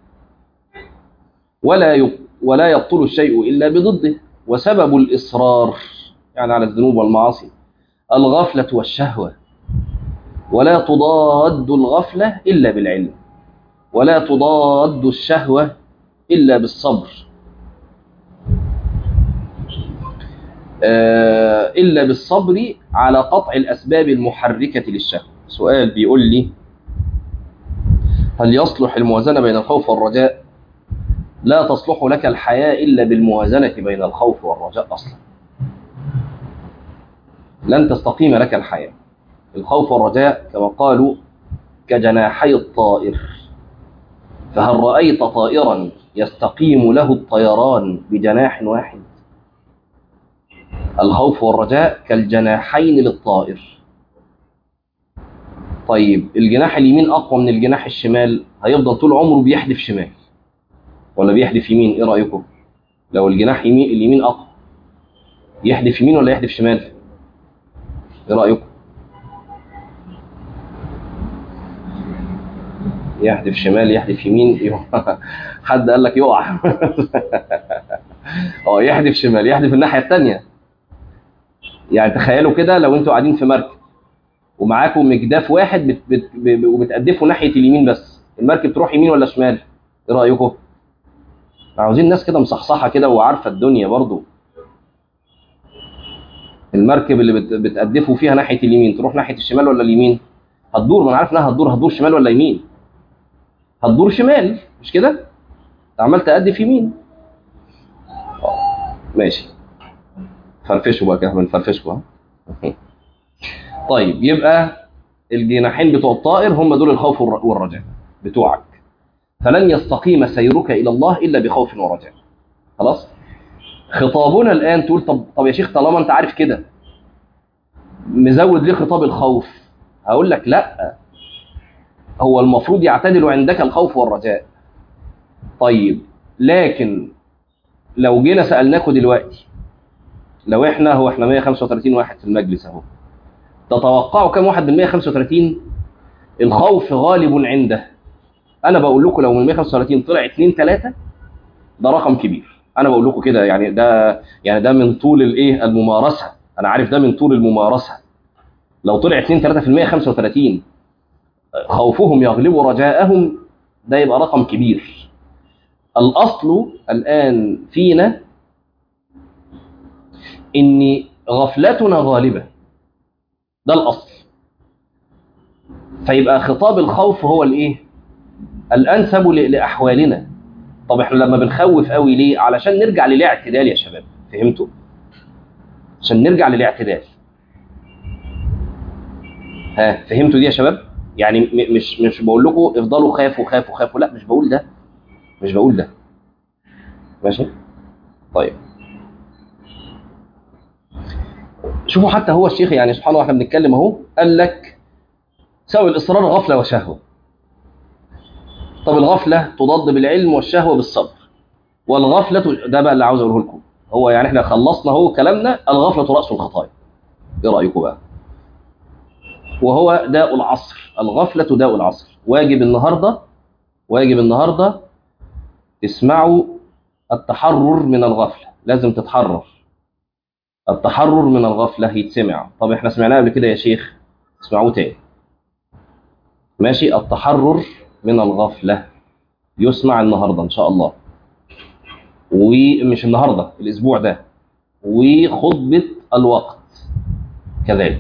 ولا يب ولا يبطل الشيء إلا بضده. وسبب الإصرار يعني على الذنوب والمعاصي الغفلة والشهوة، ولا تضاد الغفلة إلا بالعلم، ولا تضاد الشهوة إلا بالصبر، آه، إلا بالصبر على قطع الأسباب المحركة للشهوة. سؤال بيقول لي: هل يصلح الموازنة بين الخوف والرجاء؟ لا تصلح لك الحياة إلا بالموازنة بين الخوف والرجاء أصلا، لن تستقيم لك الحياة. الخوف والرجاء كما قالوا كجناحي الطائر، فهل رأيت طائرا يستقيم له الطيران بجناح واحد؟ الخوف والرجاء كالجناحين للطائر. طيب الجناح اليمين أقوى من الجناح الشمال، هيفضل طول عمره بيحدف شمال ولا بيحدف يمين؟ إيه رأيكم؟ لو الجناح يمين اليمين أقوى، يحدف يمين ولا يحدف شمال؟ ايه رايكم؟ يحدف شمال يحدف يمين؟ حد قال لك يقع؟ اه يحدف شمال، يحدف الناحيه الثانيه. يعني تخيلوا كده لو انتوا قاعدين في مركب ومعاكم مجداف واحد بت بت ب- وبتقدفوا ناحيه اليمين بس، المركب تروح يمين ولا شمال؟ ايه رايكم؟ عاوزين ناس كده مصحصحه كده وعارفه الدنيا برضو. المركب اللي بت بتقدفوا فيها ناحيه اليمين تروح ناحيه الشمال ولا اليمين؟ هتدور، ما انا عارف انها هتدور. هتدور شمال ولا يمين؟ هتدور شمال، مش كده؟ عمال تقدف يمين. ماشي، فرفشوا بقى كده، بنفرفشوا ها. طيب يبقى الجناحين بتوع الطائر هم دول الخوف والر- والرجاء بتوعك. فلن يستقيم سيرك الى الله الا بخوف ورجاء. خلاص. خطابنا الان تقول طب طب يا شيخ طالما انت عارف كده مزود ليه خطاب الخوف؟ هقول لك لا، هو المفروض يعتدل عندك الخوف والرجاء. طيب لكن لو جينا سالناكوا دلوقتي، لو احنا هو احنا مية وخمسة وثلاثين واحد في المجلس اهو، تتوقعوا كم واحد من مية وخمسة وثلاثين الخوف غالب عنده؟ انا بقول لكم لو من مية وخمسة وثلاثين طلع اتنين تلاتة ده رقم كبير. انا بقول لكم كده، يعني ده يعني ده من طول الايه الممارسه، انا عارف ده من طول الممارسه. لو طلع اتنين تلاتة في المية خمسة وثلاثين خوفهم يغلب رجاءهم، ده يبقى رقم كبير. الاصل الان فينا ان غفلتنا غالبه، ده الاصل. فيبقى خطاب الخوف هو الايه الانسب ل- لاحوالنا. طب احنا لما بنخوف قوي ليه؟ علشان نرجع للاعتدال يا شباب. فهمتوا؟ عشان نرجع للاعتدال. ها فهمتوا دي يا شباب؟ يعني م- مش مش بقول لكم افضلوا خافوا خافوا خافوا، لا مش بقول ده، مش بقول ده. ماشي. طيب شوفوا حتى هو الشيخ يعني سبحان الله احنا بنتكلم اهو، قال لك سوي الاصرار غفله وشهوه. طب الغفله تضاد بالعلم والشهوه بالصبر، والغفله ده بقى اللي عاوز اقوله لكم. هو يعني احنا خلصنا اهو كلامنا، الغفله راس الخطايا. ايه رايكم بقى؟ وهو داء العصر، الغفله داء العصر. واجب النهارده، واجب النهارده تسمعوا التحرر من الغفله، لازم تتحرر. التحرر من الغفله يتسمع. طب احنا سمعناه قبل كده يا شيخ، اسمعوه تاني. ماشي. التحرر من الغفله يسمع النهارده ان شاء الله، ومش النهارده الاسبوع ده، وخطبه الوقت كذلك.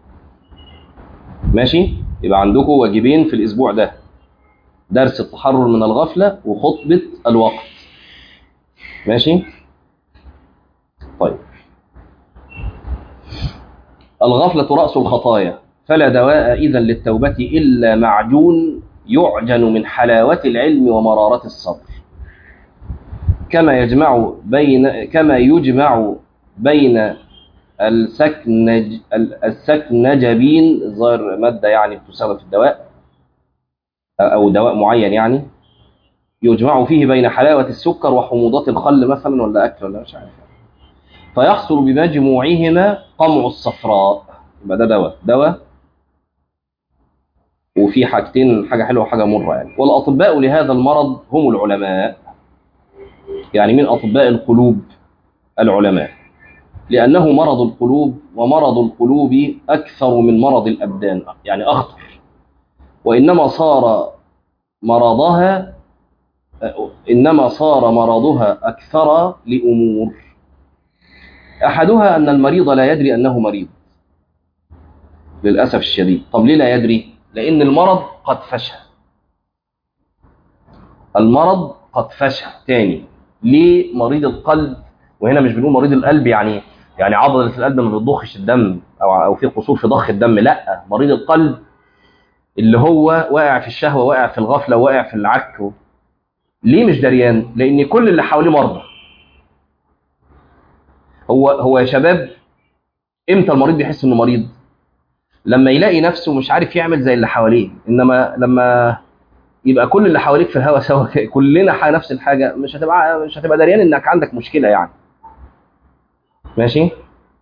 ماشي. يبقى عندكم واجبين في الاسبوع ده، درس التحرر من الغفله وخطبه الوقت. ماشي. طيب الغفله راس الخطايا، فلا دواء اذا للتوبه الا معجون يعجن من حلاوه العلم ومراره الصبر. كما يجمع بين كما يجمع بين السكنج السكنجبين، ظاهر ماده يعني بتستخدم في الدواء او دواء معين، يعني يجمع فيه بين حلاوه السكر وحموضات الخل مثلا، ولا اكل ولا مش عارف، فيحصل بمجموعهما قمع الصفراء. يبقى ده دواء دواء وفي حاجتين، حاجه حلوه وحاجه مره يعني. والاطباء لهذا المرض هم العلماء. يعني من اطباء القلوب؟ العلماء، لأنه مرض القلوب، ومرض القلوب أكثر من مرض الأبدان، يعني أخطر. وإنما صار مرضها إنما صار مرضها أكثر لأمور. أحدها أن المريض لا يدري أنه مريض للأسف الشديد. طب ليه لا يدري؟ لأن المرض قد فشى. المرض قد فشى تاني. ليه مريض القلب؟ وهنا مش بنقول مريض القلب يعني يعني عضلة القلب ما بتضخش الدم أو أو في قصور في ضخ الدم، لا، مريض القلب اللي هو واقع في الشهوة، واقع في الغفلة، واقع في العك. ليه مش دريان؟ لأن كل اللي حواليه مرضى. هو هو يا شباب، امتى المريض بيحس انه مريض؟ لما يلاقي نفسه مش عارف يعمل زي اللي حواليه. انما لما يبقى كل اللي حواليك في الهوا سوا، كلنا نفس الحاجة، مش هتبقى مش هتبقى دريان انك عندك مشكلة يعني. ماشي.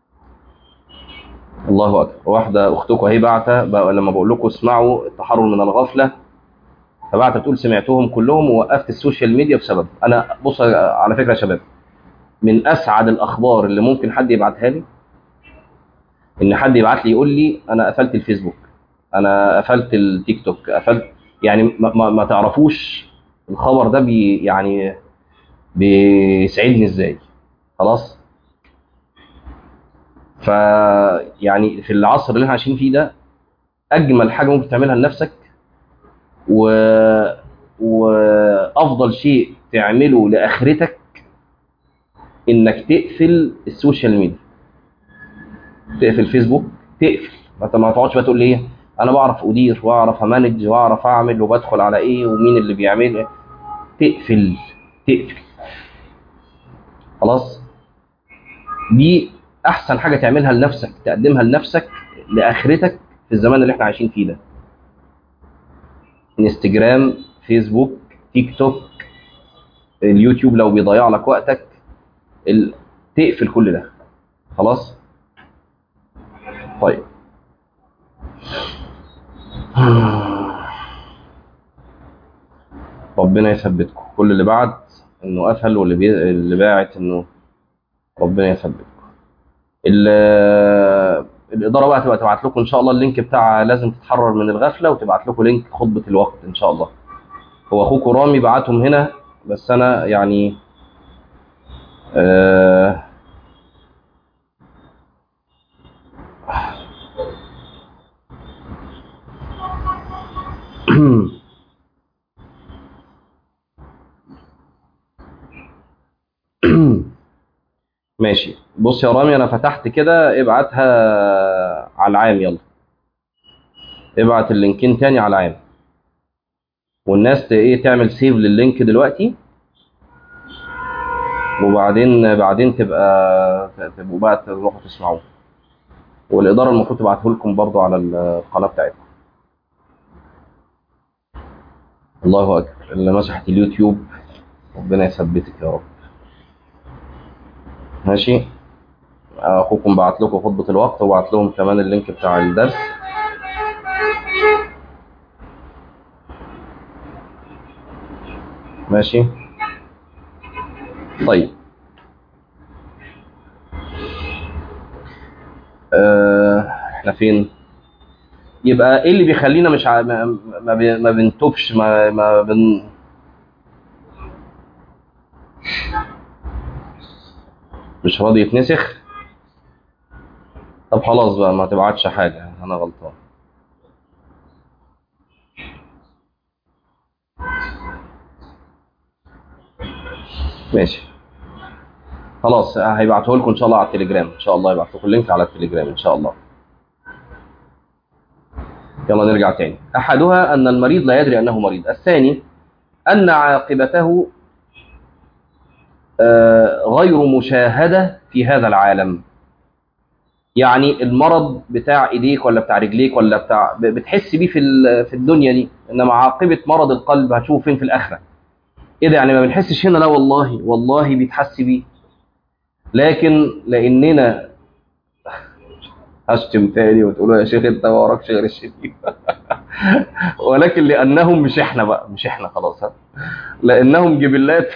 الله اكبر. واحده اختكم اهي بعتة بقى لما بقول لكم اسمعوا التحرر من الغفله، فبعتة بتقول سمعتهم كلهم ووقفت السوشيال ميديا بسبب. انا بص على فكره يا شباب، من اسعد الاخبار اللي ممكن حد يبعتها لي ان حد يبعت لي يقول لي انا قفلت الفيسبوك، انا قفلت التيك توك، قفلت. يعني ما, ما, ما تعرفوش الخبر ده بي يعني بيسعدني ازاي. خلاص. ف يعني في العصر اللي احنا عايشين فيه ده، اجمل حاجه ممكن تعملها لنفسك و... وافضل شيء تعمله لاخرتك انك تقفل السوشيال ميديا، تقفل فيسبوك، تقفل. ما انت ما تقعدش بقى تقول لي ايه انا بعرف ادير واعرف امانج واعرف اعمل وبدخل على ايه ومين اللي بيعمل إيه. تقفل، تقفل. خلاص. دي احسن حاجه تعملها لنفسك، تقدمها لنفسك لاخرتك في الزمان اللي احنا عايشين فيه ده. انستجرام، فيسبوك، تيك توك، اليوتيوب لو بيضيع لك وقتك، ال... تقفل كل ده. خلاص. طيب. ربنا يثبتكم، كل اللي بعت انه قفل واللي بي... اللي باعت انه ربنا يثبتكم. ال... الاداره بقى تبقى تبعت لكم ان شاء الله اللينك بتاع لازم تتحرر من الغفله، وتبعت لكم لينك خطبه الوقت ان شاء الله. هو اخوكم رامي بعتهم هنا، بس انا يعني آه ماشي. بص يا رامي، انا فتحت كده، ابعتها على العام. يلا ابعت اللينكين تاني على العام، والناس ت- ايه تعمل سيف لللينك دلوقتي، وبعدين بعدين تبقى تبقوا بقى تروحوا تسمعوه. والاداره المفروض تبعته لكم برضو على القناه بتاعتكم. الله اكبر. اللي مسحت اليوتيوب ربنا يثبتك يا رب. ماشي. اخوكم بعت لكم خطبه الوقت، وبعت لهم كمان اللينك بتاع الدرس. ماشي. طيب. آه، احنا فين؟ يبقى ايه اللي بيخلينا مش ع... ما, ما, بي... ما بنتوبش، ما, ما بن... مش راضي يتنسخ؟ طب خلاص بقى ما تبعتش حاجه، انا غلطان. ماشي. خلاص هيبعته لكم ان شاء الله على التليجرام، ان شاء الله يبعت لكم اللينك على التليجرام ان شاء الله. يلا نرجع تاني. احدها ان المريض لا يدري انه مريض. الثاني ان عاقبته آه، غير مشاهده في هذا العالم. يعني المرض بتاع ايديك ولا بتاع رجليك ولا بتاع بتحس بيه في ال- في الدنيا دي، انما عاقبه مرض القلب هتشوفه فين في الاخره. ايه ده يعني ما بنحسش هنا؟ لا والله، والله بيتحس بيه. لكن لاننا هشتم تاني وتقولوا يا شيخ انت ما وراكش غير الشتيمه. ولكن لانهم مش احنا بقى، مش احنا خلاص، ها، لانهم جبلات.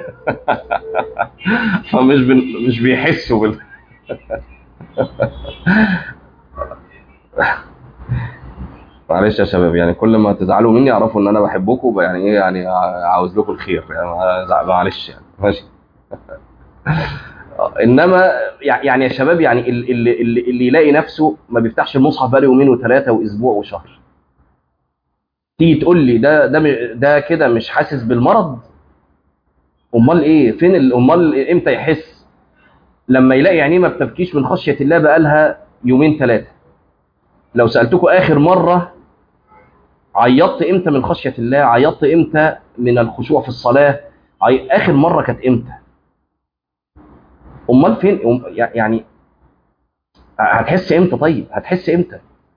فمش بن... مش بيحسوا بال... معلش يا شباب، يعني كل ما تزعلوا مني اعرفوا ان انا بحبكم، يعني ايه، يعني عاوز لكم الخير، يعني ما- معلش يعني. ماشي. انما يعني يا شباب، يعني اللي, اللي, اللي يلاقي نفسه ما بيفتحش المصحف بقاله يومين وثلاثه واسبوع وشهر، تيجي تقول لي ده ده م- ده كده مش حاسس بالمرض؟ امال ايه؟ فين ال- امال امتى يحس؟ لما يلاقي عينيه ما بتبكيش من خشيه الله بقالها يومين ثلاثه. لو سالتكم اخر مره عيطت امتى من خشيه الله، عيطت امتى من الخشوع في الصلاه، عي... اخر مره كانت امتى؟ امال فين؟ أم... يعني هتحس امتى؟ طيب هتحس امتى؟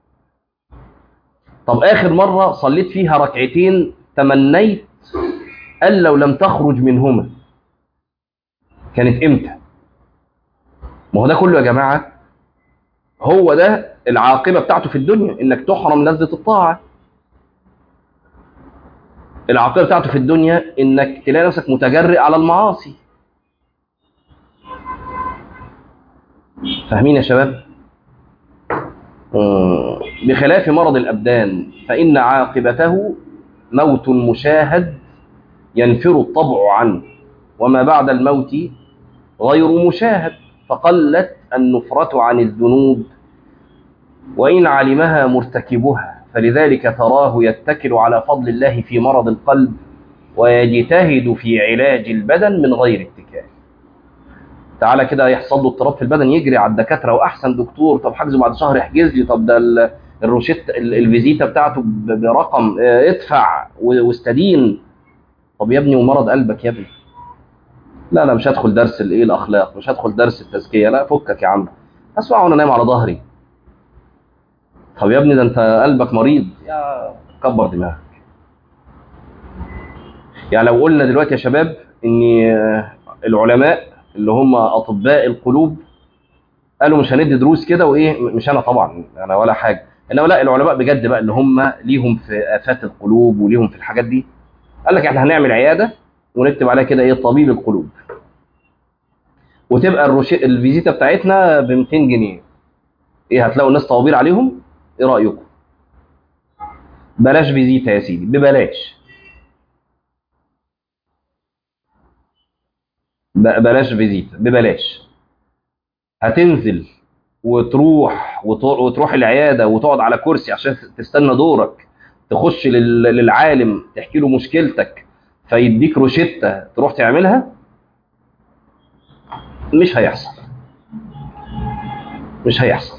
طب اخر مره صليت فيها ركعتين تمنيت قال لو لم تخرج منهما، كانت امتى؟ ما هو ده كله يا جماعة هو ده العاقبة بتاعته في الدنيا، انك تحرم لذة الطاعة. العاقبة بتاعته في الدنيا انك تلاقي نفسك متجرئ على المعاصي. فاهمين يا شباب؟ مم. بخلاف مرض الأبدان فإن عاقبته موت مشاهد ينفر الطبع عنه، وما بعد الموت غير مشاهد، فقلت النفرة عن الذنوب وإن علمها مرتكبها، فلذلك تراه يتكل على فضل الله في مرض القلب ويجتهد في علاج البدن من غير اتكال. تعالى كده يحصل له اضطراب في البدن يجري على الدكاتره، واحسن دكتور، طب حجزه بعد شهر احجز لي، طب ده الروشيت الفيزيتا بتاعته برقم، ادفع واستدين. طب يا ابني ومرض قلبك يا ابني؟ لا لا مش هدخل درس الايه الاخلاق، مش هدخل درس التزكيه، لا فكك يا عم، اسمع وانا نايم على ظهري. طب يا ابني ده انت قلبك مريض، يا كبر دماغك. يعني لو قلنا دلوقتي يا شباب ان العلماء اللي هم اطباء القلوب قالوا مش هندي دروس كده وايه، مش انا طبعا انا ولا حاجه، انما لا العلماء بجد بقى اللي هم ليهم في افات القلوب وليهم في الحاجات دي، قال لك احنا هنعمل عياده ونكتب عليها كده ايه طبيب القلوب، وتبقى الروشي الفيزيتا بتاعتنا ب مئتين جنيه. ايه هتلاقوا الناس طوابير عليهم؟ ايه رايكم؟ بلاش فيزيتا يا سيدي، ببلاش، بلاش فيزيتا ببلاش. هتنزل وتروح وتروح العياده وتقعد على كرسي عشان تستنى دورك، تخش للعالم تحكي له مشكلتك فيديك روشتة تروح تعملها؟ مش هيحصل، مش هيحصل.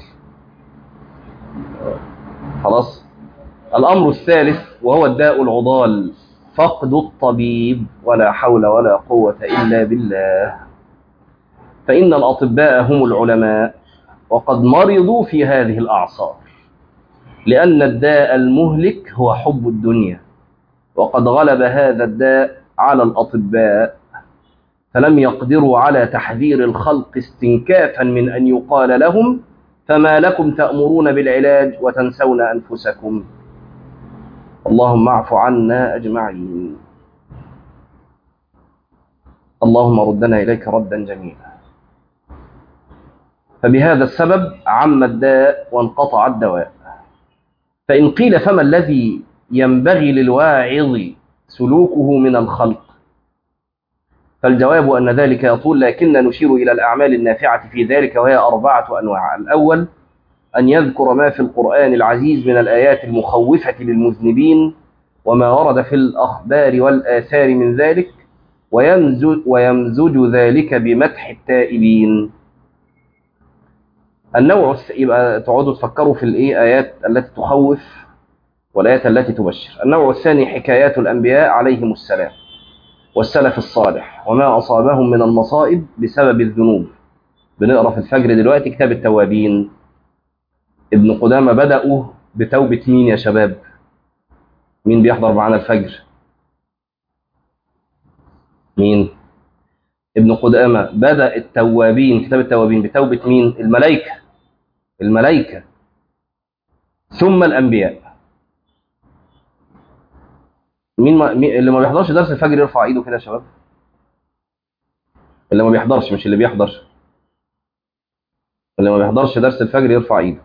خلاص. الأمر الثالث وهو الداء العضال، فقد الطبيب، ولا حول ولا قوة إلا بالله. فإن الأطباء هم العلماء وقد مرضوا في هذه الأعصار، لأن الداء المهلك هو حب الدنيا، وقد غلب هذا الداء على الأطباء، فلم يقدروا على تحذير الخلق استنكافا من أن يقال لهم فما لكم تأمرون بالعلاج وتنسون أنفسكم. اللهم اعف عنا أجمعين. اللهم ردنا إليك ردا جميلا. فبهذا السبب عم الداء وانقطع الدواء. فإن قيل فما الذي ينبغي للواعظ سلوكه من الخلق؟ فالجواب أن ذلك يطول، لكن نشير إلى الأعمال النافعة في ذلك، وهي أربعة أنواع. الأول أن يذكر ما في القرآن العزيز من الآيات المخوفة للمذنبين وما ورد في الأخبار والآثار من ذلك، ويمزج, ويمزج ذلك بمدح التائبين. النوع يبقى تقعدوا تفكروا في الإيه آيات التي تخوف والآيات التي تبشر. النوع الثاني حكايات الأنبياء عليهم السلام والسلف الصالح وما أصابهم من المصائب بسبب الذنوب. بنقرأ في الفجر دلوقتي كتاب التوابين. ابن قدامة بدأوا بتوبة مين يا شباب؟ مين بيحضر معنا الفجر؟ مين؟ ابن قدامة بدأ التوابين، كتاب التوابين، بتوبة مين؟ الملائكة. الملائكة ثم الأنبياء. مين, ما... مين اللي ما بيحضرش درس الفجر يرفع ايده كده يا شباب؟ اللي ما بيحضرش، مش اللي بيحضر، اللي ما بيحضرش درس الفجر يرفع ايده.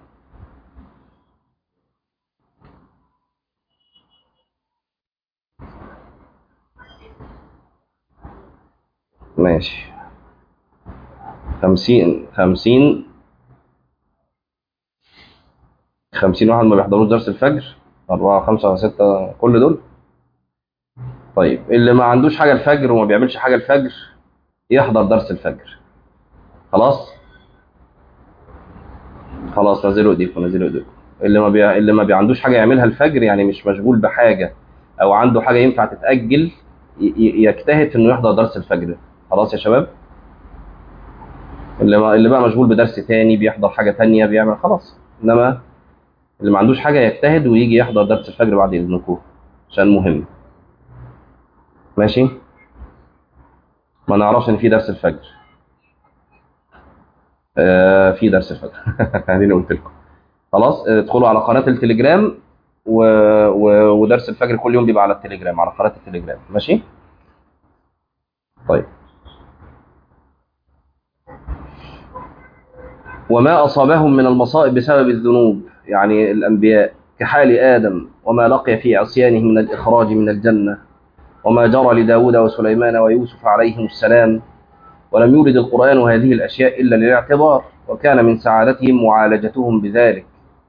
ماشي. خمسين خمسين خمسين واحد ما بيحضروش درس الفجر، أربعة خمسة ستة كل دول. طيب اللي ما عندوش حاجة الفجر وما بيعملش حاجة الفجر يحضر درس الفجر. خلاص خلاص نزلوا ايديكم، نزلوا ايديكم. اللي ما بي... اللي ما بيعندوش حاجة يعملها الفجر، يعني مش مشغول بحاجة أو عنده حاجة ينفع تتأجل، ي... يجتهد إنه يحضر درس الفجر. خلاص يا شباب. اللي ما... اللي بقى مشغول بدرس تاني، بيحضر حاجة تانية، بيعمل، خلاص. إنما اللي ما عندوش حاجة يجتهد ويجي يحضر درس الفجر بعد إذنكم عشان مهم. ماشي. ما نعرفش إن في درس الفجر. آه في درس الفجر. اديني قلت لكم. خلاص ادخلوا على قناه التليجرام و... و... ودرس الفجر كل يوم بيبقى على التليجرام، على قناه التليجرام. ماشي. طيب. وما أصابهم من المصائب بسبب الذنوب، يعني الأنبياء، كحال آدم وما لقي في عصيانه من الإخراج من الجنة، وما جرى لداود وسليمان ويوسف عليهم السلام. ولم يورد القرآن هذه الأشياء إلا للاعتبار، وكان من سعادتهم معالجتهم بذلك.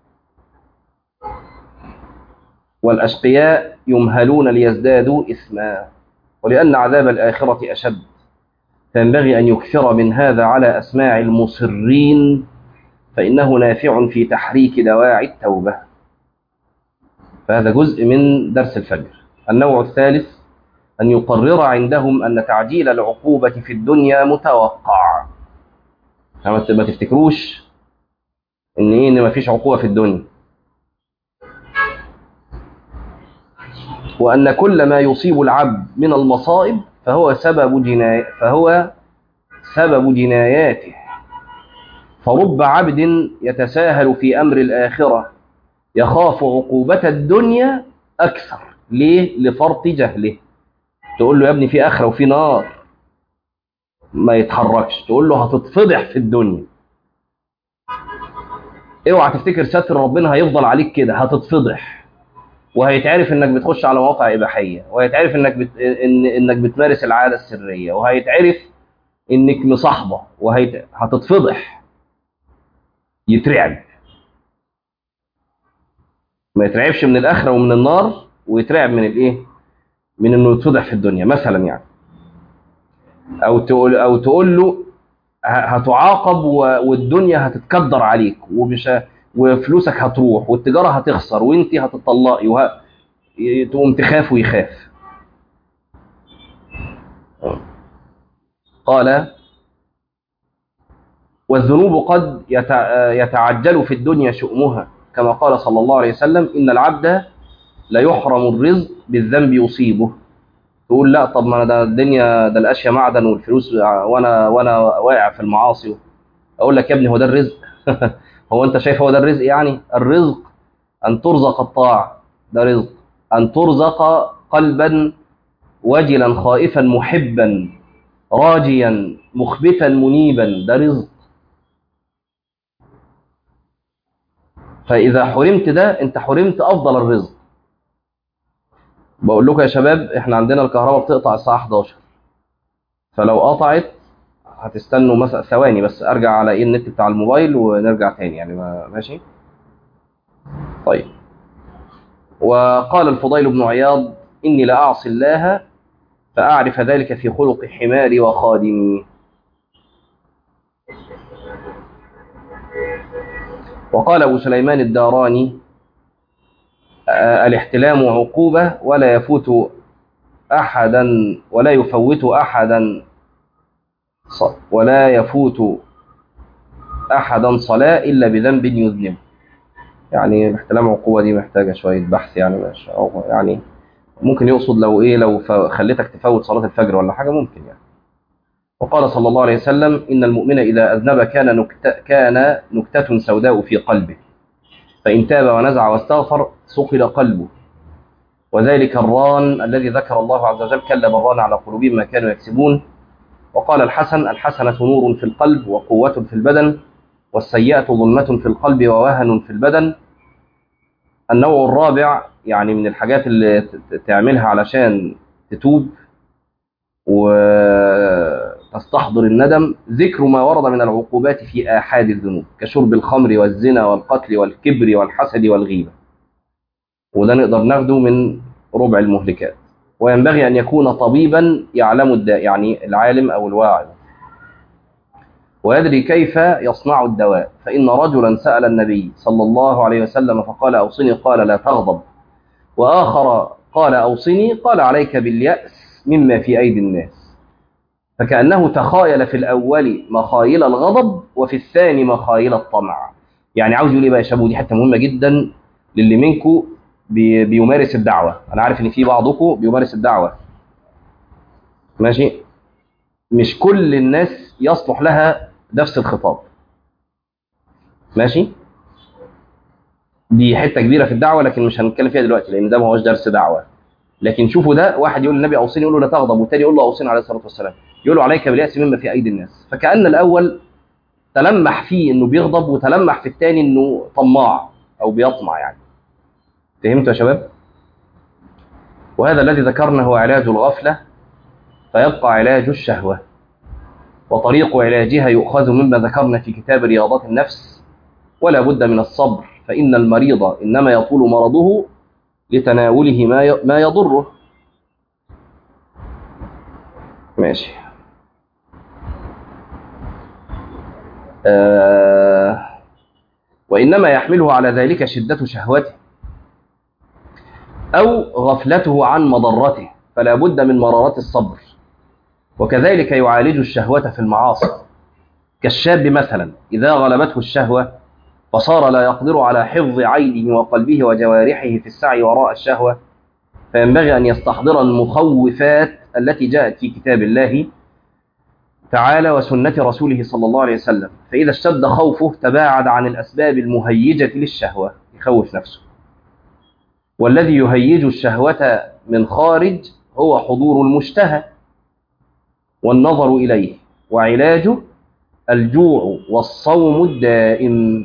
والأشقياء يمهلون ليزدادوا إثما، ولأن عذاب الآخرة أشد، فينبغي أن يكثر من هذا على أسماع المصرين، فإنه نافع في تحريك دواعي التوبة. فهذا جزء من درس الفجر. النوع الثالث أن يقرر عندهم أن تعجيل العقوبة في الدنيا متوقع. ما تفتكروش إن إيه إن ما فيش عقوبة في الدنيا، وأن كل ما يصيب العبد من المصائب فهو سبب جناي فهو سبب جناياته. فرب عبد يتساهل في أمر الآخرة يخاف عقوبة الدنيا أكثر. ليه؟ لفرط جهله. تقول له يا ابني في آخرة وفي نار، ما يتحركش. تقول له هتتفضح في الدنيا، اوعى تفتكر ستر ربنا هيفضل عليك كده، هتتفضح، وهيتعرف انك بتخش على مواقع اباحيه، وهيتعرف انك بت... إن... انك بتمارس العاده السريه، وهيتعرف انك مصاحبه، وهتتفضح. يترعب. ما يترعبش من الاخره ومن النار، ويترعب من الايه؟ من انه يتفضح في الدنيا مثلا يعني. او تقول او تقول له هتعاقب والدنيا هتتكدر عليك، ومش وفلوسك هتروح، والتجاره هتخسر، وانت هتطلقي، وه... تقوم تخاف ويخاف. قال: والذنوب قد يتعجل في الدنيا شؤمها، كما قال صلى الله عليه وسلم: إن العبد لا يحرم الرزق بالذنب يصيبه. تقول لا، طب ما ده الدنيا، ده الاشياء معدن والفلوس، وانا وانا واقع في المعاصي. اقول لك يا ابني، هو ده الرزق؟ هو انت شايف هو ده الرزق؟ يعني الرزق ان ترزق الطاعه، ده رزق. ان ترزق قلبا وجلا خائفا محبا راجيا مخبتا منيبا، ده رزق. فاذا حرمت ده انت حرمت افضل الرزق. بقول لكم يا شباب، احنا عندنا الكهرباء بتقطع الساعه احداشر، فلو قطعت هتستنوا مثلا ثواني بس ارجع على ايه النت بتاع الموبايل ونرجع تاني يعني. ماشي. طيب. وقال الفضيل بن عياض: اني لاعصي الله فاعرف ذلك في خلق حماري وخادمي. وقال ابو سليمان الداراني: الاحتلام عقوبه ولا يفوت احدا ولا يفوت احدا ولا يفوت احدا صلاه الا بذنب يذنبه. يعني الاحتلام عقوبه دي محتاجه شويه بحث يعني. مش يعني ممكن يقصد لو ايه لو خليتك تفوت صلاه الفجر ولا حاجه، ممكن يعني. وقال صلى الله عليه وسلم: ان المؤمن اذا اذنب كان نكتة كان نكتة سوداء في قلبه، فان تاب ونزع واستغفر صقل قلبه، وذلك الران الذي ذكر الله عز وجل: كلا بران على قلوبهم ما كانوا يكسبون. وقال الحسن: الحسنة نور في القلب وقوة في البدن، والسيئة ظلمة في القلب ووهن في البدن. النوع الرابع يعني من الحاجات اللي تعملها علشان تتوب وتستحضر الندم: ذكر ما ورد من العقوبات في آحاد الذنوب، كشرب الخمر والزنا والقتل والكبر والحسد والغيبة. وده نقدر ناخده من ربع المهلكات. وينبغي أن يكون طبيبا يعلم الداء، يعني العالم أو الواعظ، ويدري كيف يصنع الدواء. فإن رجلا سأل النبي صلى الله عليه وسلم فقال: أوصني، قال: لا تغضب. وآخر قال: أوصني، قال: عليك باليأس مما في أيدي الناس. فكأنه تخايل في الأول مخايل الغضب، وفي الثاني مخايل الطمع. يعني عاوز يقول ايه بقى يا شباب؟ ودي حته مهمه جدا للي منكم بي بيمارس الدعوه. انا عارف ان في بعضكم بيمارس الدعوه، ماشي. مش كل الناس يصلح لها نفس الخطاب. ماشي؟ دي حته كبيره في الدعوه لكن مش هنتكلم فيها دلوقتي لان ده ما هوش درس دعوه. لكن شوفوا ده، واحد يقول للنبي اوصيني يقول له لا تغضب، والتاني يقول له اوصيني عليه الصلاه والسلام يقول له عليك بالياس مما في ايدي الناس. فكأن الاول تلمح فيه انه بيغضب، وتلمح في الثاني انه طماع او بيطمع يعني. فهمتوا يا شباب؟ وهذا الذي ذكرنا هو علاج الغفله، فيبقى علاج الشهوه، وطريق علاجها يؤخذ مما ذكرنا في كتاب رياضات النفس. ولا بد من الصبر، فإن المريض إنما يطول مرضه لتناوله ما ما يضره. ماشي. آه وإنما يحمله على ذلك شدة شهوته أو غفلته عن مضرته، فلا بد من مرارة الصبر. وكذلك يعالج الشهوة في المعاصي، كالشاب مثلا إذا غلبته الشهوة فصار لا يقدر على حفظ عينه وقلبه وجوارحه في السعي وراء الشهوة، فينبغي أن يستحضر المخوفات التي جاءت في كتاب الله تعالى وسنة رسوله صلى الله عليه وسلم. فإذا اشتد خوفه تباعد عن الأسباب المهيجة للشهوة، يخوف نفسه. والذي يهيج الشهوة من خارج هو حضور المشتهى والنظر إليه، وعلاجه الجوع والصوم الدائم.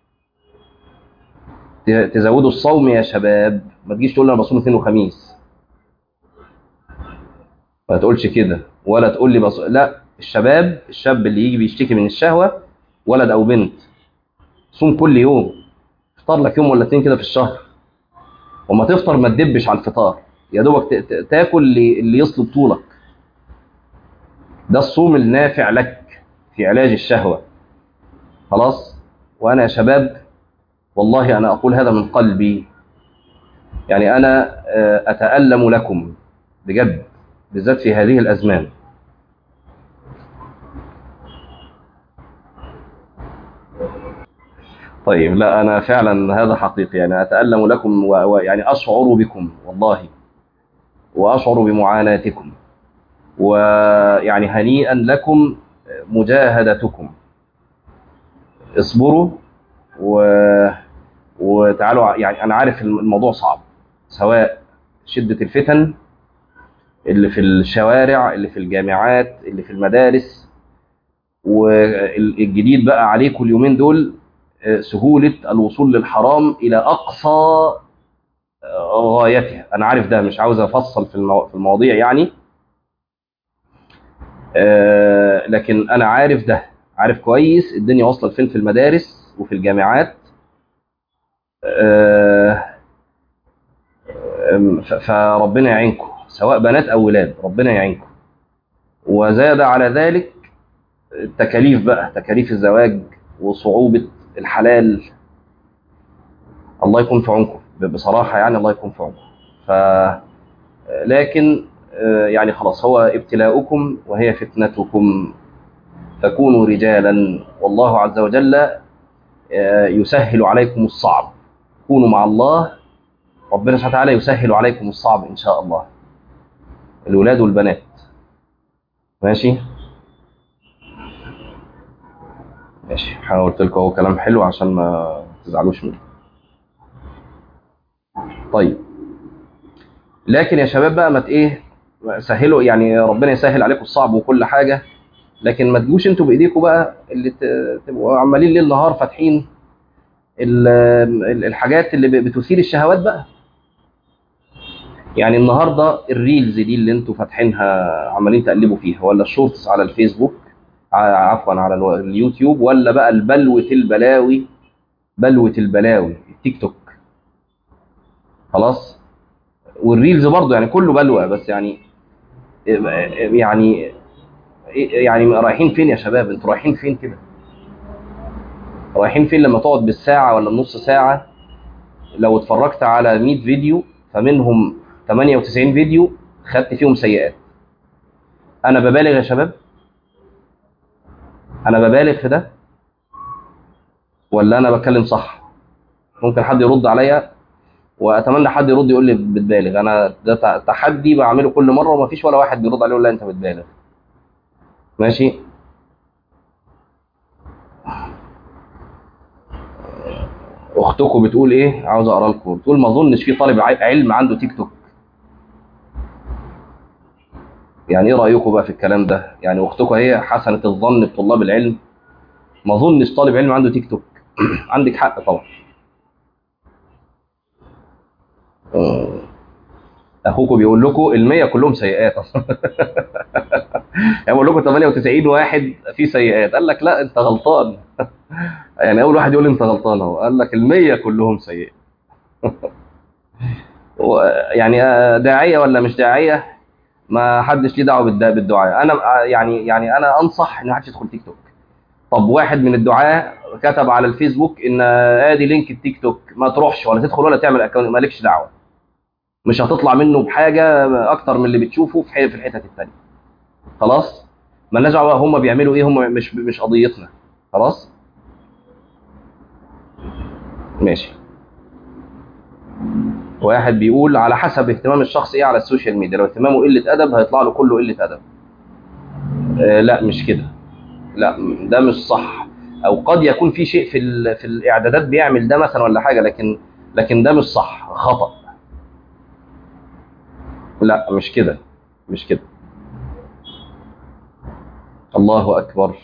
تزودوا الصوم يا شباب، ما تجيش تقول لي انا بصوم اثنين وخميس، ما تقولش كده، ولا تقول لي بص... لا، الشباب الشاب اللي يجي بيشتكي من الشهوة، ولد او بنت، صوم كل يوم، افطر لك يوم ولا اتنين كده في الشهر، وما تفطر ما تدبش على الفطار، يا دوبك ت... ت... تاكل اللي... اللي يصلب طولك. ده الصوم النافع لك في علاج الشهوة. خلاص. وانا يا شباب والله انا اقول هذا من قلبي، يعني انا اتألم لكم بجد، بالذات في هذه الازمان. طيب، لا أنا فعلا هذا حقيقي، يعني أتألم لكم ويعني أشعر بكم والله، وأشعر بمعاناتكم، ويعني هنيئا لكم مجاهدتكم. اصبروا و... وتعالوا، يعني أنا عارف الموضوع صعب، سواء شدة الفتن اللي في الشوارع، اللي في الجامعات، اللي في المدارس، والجديد بقى عليكم اليومين دول سهولة الوصول للحرام إلى أقصى غايتها. أنا عارف ده، مش عاوز أفصل في المو... في المواضيع يعني، آه لكن أنا عارف ده، عارف كويس الدنيا واصلة لفين في المدارس وفي الجامعات. آه ف... فربنا يعينكم، سواء بنات أو ولاد، ربنا يعينكم. وزاد على ذلك التكاليف بقى، تكاليف الزواج وصعوبة الحلال. الله يكون في عونكم بصراحة، يعني الله يكون في عونكم. ف لكن يعني خلاص، هو ابتلاؤكم وهي فتنتكم، فكونوا رجالا، والله عز وجل يسهل عليكم الصعب. كونوا مع الله، ربنا سبحانه وتعالى يسهل عليكم الصعب إن شاء الله، الولاد والبنات. ماشي ماشي، أنا قلت لكم هو كلام حلو عشان ما تزعلوش منه. طيب، لكن يا شباب بقى ما ايه، سهلوا، يعني ربنا يسهل عليكم الصعب وكل حاجة، لكن ما تجوش انتوا بايديكم بقى اللي تبقوا عمالين ليل نهار فاتحين الحاجات اللي بتثير الشهوات بقى. يعني النهارده الريلز دي اللي انتوا فاتحينها عمالين تقلبوا فيها، ولا الشورتس على الفيسبوك، عفوا على اليوتيوب، ولا بقى البلوة البلاوي، بلوة البلاوي التيك توك. خلاص. والريلز برضه يعني كله بلوة، بس يعني يعني يعني رايحين فين يا شباب؟ انتوا رايحين فين كده؟ رايحين فين لما تقعد بالساعة ولا النص ساعة لو اتفرجت على مية فيديو فمنهم ثمانية وتسعين فيديو خدت فيهم سيئات؟ انا ببالغ يا شباب؟ انا ببالغ في ده ولا انا بتكلم صح؟ ممكن حد يرد عليا، واتمنى حد يرد يقول لي بتبالغ. انا ده تحدي بعمله كل مره ومفيش ولا واحد بيرد عليه يقول لا انت بتبالغ. ماشي. اختكم بتقول ايه؟ عاوز اقرا لكم. بتقول ما اظنش في طالب علم عنده تيك توك. يعني ايه رايكم بقى في الكلام ده؟ يعني اختكم هي حسنه الظن بطلاب العلم، ما اظنش طالب علم عنده تيك توك. عندك حق طبعا. اخوكم بيقول لكم المية كلهم سيئات اصلا. يعني بقول لكم ثمانية وتسعين واحد في سيئات، قال لك لا انت غلطان. يعني اول واحد يقول انت غلطان اهو، قال لك المية كلهم سيئات. يعني داعيه ولا مش داعيه، ما حدش ليه دعوه بالدعاء. انا يعني يعني انا انصح ان ما حدش يدخل تيك توك. طب واحد من الدعاة كتب على الفيسبوك ان ادي لينك التيك توك، ما تروحش ولا تدخل ولا تعمل اكونت، مالكش دعوه. مش هتطلع منه بحاجه اكتر من اللي بتشوفه في في الحتت الثانيه. خلاص، مالناش دعوه هم بيعملوا ايه، هم مش مش قضيتنا. خلاص ماشي. واحد بيقول على حسب اهتمام الشخص ايه على السوشيال ميديا، لو اهتمامه قله ادب هيطلع له كله قله ادب. آه لا مش كده، لا ده مش صح. او قد يكون في شيء في في الاعدادات بيعمل ده مثلا ولا حاجه، لكن لكن ده مش صح، خطأ. لا مش كده، مش كده. الله اكبر،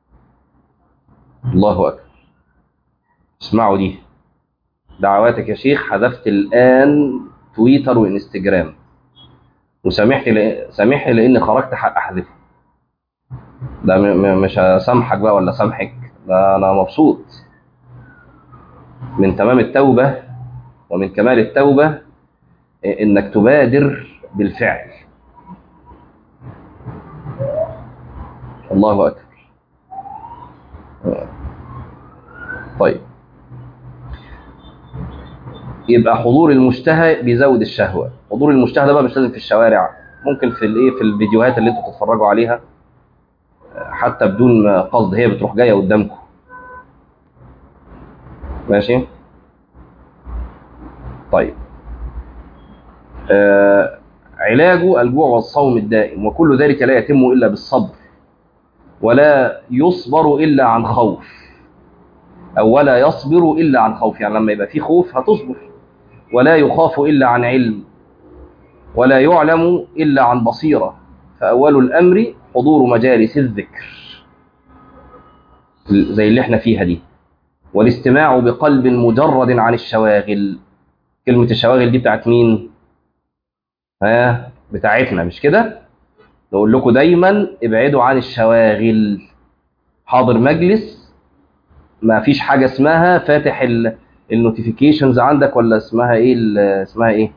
الله اكبر. اسمعوا دي، دعواتك يا شيخ حذفت الان تويتر وانستجرام، وسامحني ل... سامحني لاني خرجت حق احذفه. ده م... م... مش هسامحك بقى ولا سامحك، ده انا مبسوط. من تمام التوبه ومن كمال التوبه انك تبادر بالفعل. الله اكبر. طيب، يبقى حضور المشتهى بيزود الشهوه. حضور المشتهى ده بقى مش لازم في الشوارع، ممكن في الايه، في الفيديوهات اللي انتوا بتتفرجوا عليها حتى بدون قصد، هي بتروح جايه قدامكم. ماشي. طيب، آه علاجه الجوع والصوم الدائم، وكل ذلك لا يتم الا بالصبر، ولا يصبر الا عن خوف، او ولا يصبر الا عن خوف. يعني لما يبقى في خوف هتصبر. ولا يخاف الا عن علم، ولا يعلم الا عن بصيره. فاول الامر حضور مجالس الذكر زي اللي احنا فيها دي، والاستماع بقلب مجرد عن الشواغل. كلمه الشواغل دي بتاعت مين؟ ها، بتاعتنا مش كده؟ نقول لكم دايما ابعدوا عن الشواغل. حاضر مجلس، ما فيش حاجه اسمها فاتح النوتيفيكيشنز عندك، ولا اسمها ايه، اسمها ايه،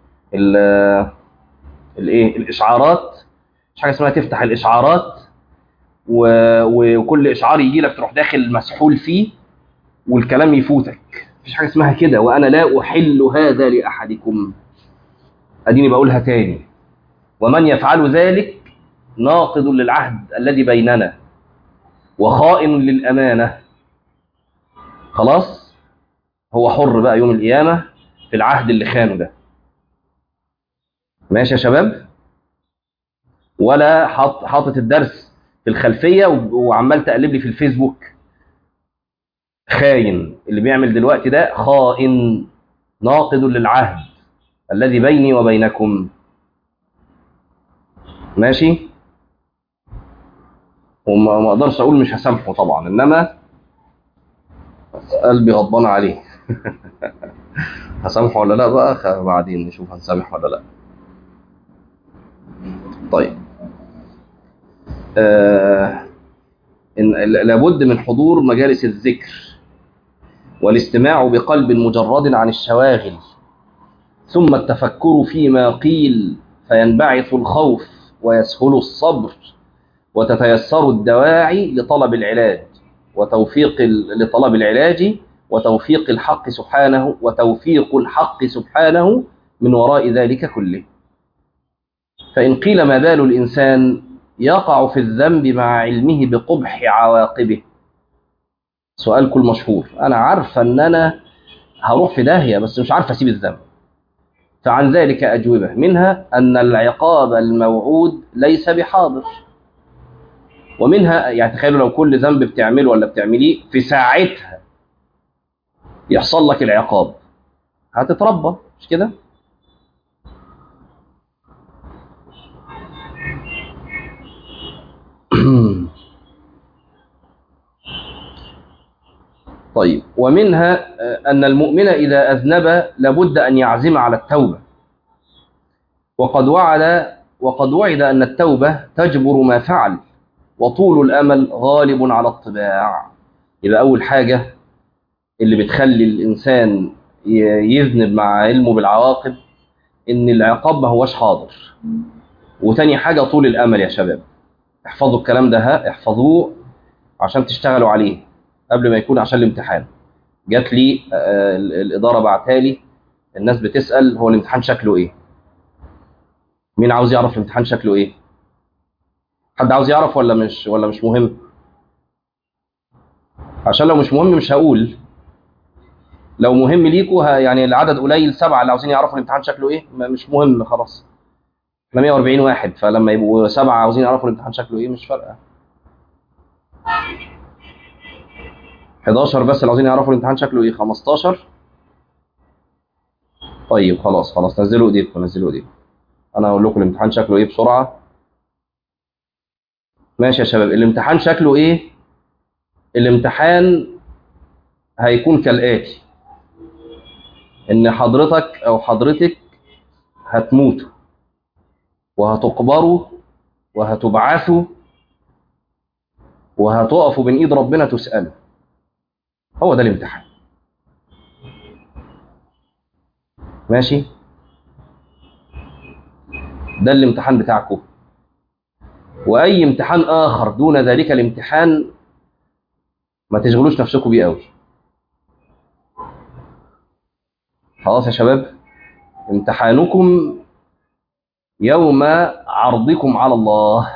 الايه، الاشعارات. مش حاجه اسمها تفتح الاشعارات و... وكل اشعار يجي لك تروح داخل مسحول فيه والكلام يفوتك. مفيش حاجه اسمها كده، وانا لا احل هذا لاحدكم. اديني بقولها تاني، ومن يفعل ذلك ناقض للعهد الذي بيننا وخائن للامانه. خلاص، هو حر بقى يوم القيامه في العهد اللي خانه ده. ماشي يا شباب؟ ولا حاط حاطط الدرس في الخلفيه وعمال تقلب لي في الفيسبوك. خاين اللي بيعمل دلوقتي ده، خائن ناقض للعهد الذي بيني وبينكم. ماشي. وما ما اقدرش اقول مش هسامحه طبعا، انما قلبي غضبان عليه. هسامحه ولا لا بقى بعدين نشوف هنسامح ولا لا. طيب، آه إن لابد من حضور مجالس الذكر والاستماع بقلب مجرد عن الشواغل، ثم التفكر فيما قيل فينبعث الخوف ويسهل الصبر، وتتيسر الدواعي لطلب العلاج وتوفيق لطلب العلاج وتوفيق الحق سبحانه وتوفيق الحق سبحانه من وراء ذلك كله. فإن قيل ما بال الإنسان يقع في الذنب مع علمه بقبح عواقبه؟ سؤالكم المشهور. أنا عارفة أن أنا هروح في داهية بس مش عارفة أسيب الذنب. فعن ذلك أجوبة، منها أن العقاب الموعود ليس بحاضر، ومنها يعني تخيلوا لو كل ذنب بتعمله ولا بتعمليه في ساعتها يحصل لك العقاب، هتتربى، مش كده؟ طيب، ومنها أن المؤمن إذا أذنب لابد أن يعزم على التوبة، وقد وعد وقد وعد أن التوبة تجبر ما فعل، وطول الأمل غالب على الطباع. يبقى أول حاجة اللي بتخلي الإنسان يذنب مع علمه بالعواقب إن العقاب ما هوش حاضر. وتاني حاجة طول الأمل يا شباب، احفظوا الكلام ده، ها احفظوه عشان تشتغلوا عليه قبل ما يكون عشان الامتحان. جات لي آه الإدارة بعتها لي، الناس بتسأل هو الامتحان شكله إيه؟ مين عاوز يعرف الامتحان شكله إيه؟ حد عاوز يعرف ولا مش ولا مش مهم؟ عشان لو مش مهم مش هقول. لو مهم ليكوا يعني العدد قليل، سبعة اللي عاوزين يعرفوا الامتحان شكله إيه، مش مهم خلاص. احنا مية وأربعين واحد، فلما يبقوا سبعة عاوزين يعرفوا الامتحان شكله إيه مش فارقة. حداشر بس اللي عاوزين يعرفوا الامتحان شكله إيه، خمستاشر. طيب خلاص خلاص، نزلوا ايديكم نزلوا ايديكم، انا هقول لكم الامتحان شكله ايه بسرعه. ماشي يا شباب، الامتحان شكله ايه؟ الامتحان هيكون كالاتي: ان حضرتك او حضرتك هتموتوا وهتقبروا وهتبعثوا وهتقفوا بين ايد ربنا تسالوا. هو ده الامتحان. ماشي، ده الامتحان بتاعكم. واي امتحان اخر دون ذلك الامتحان ما تشغلوش نفسكم بيه قوي. خلاص يا شباب، امتحانكم يوم عرضكم على الله.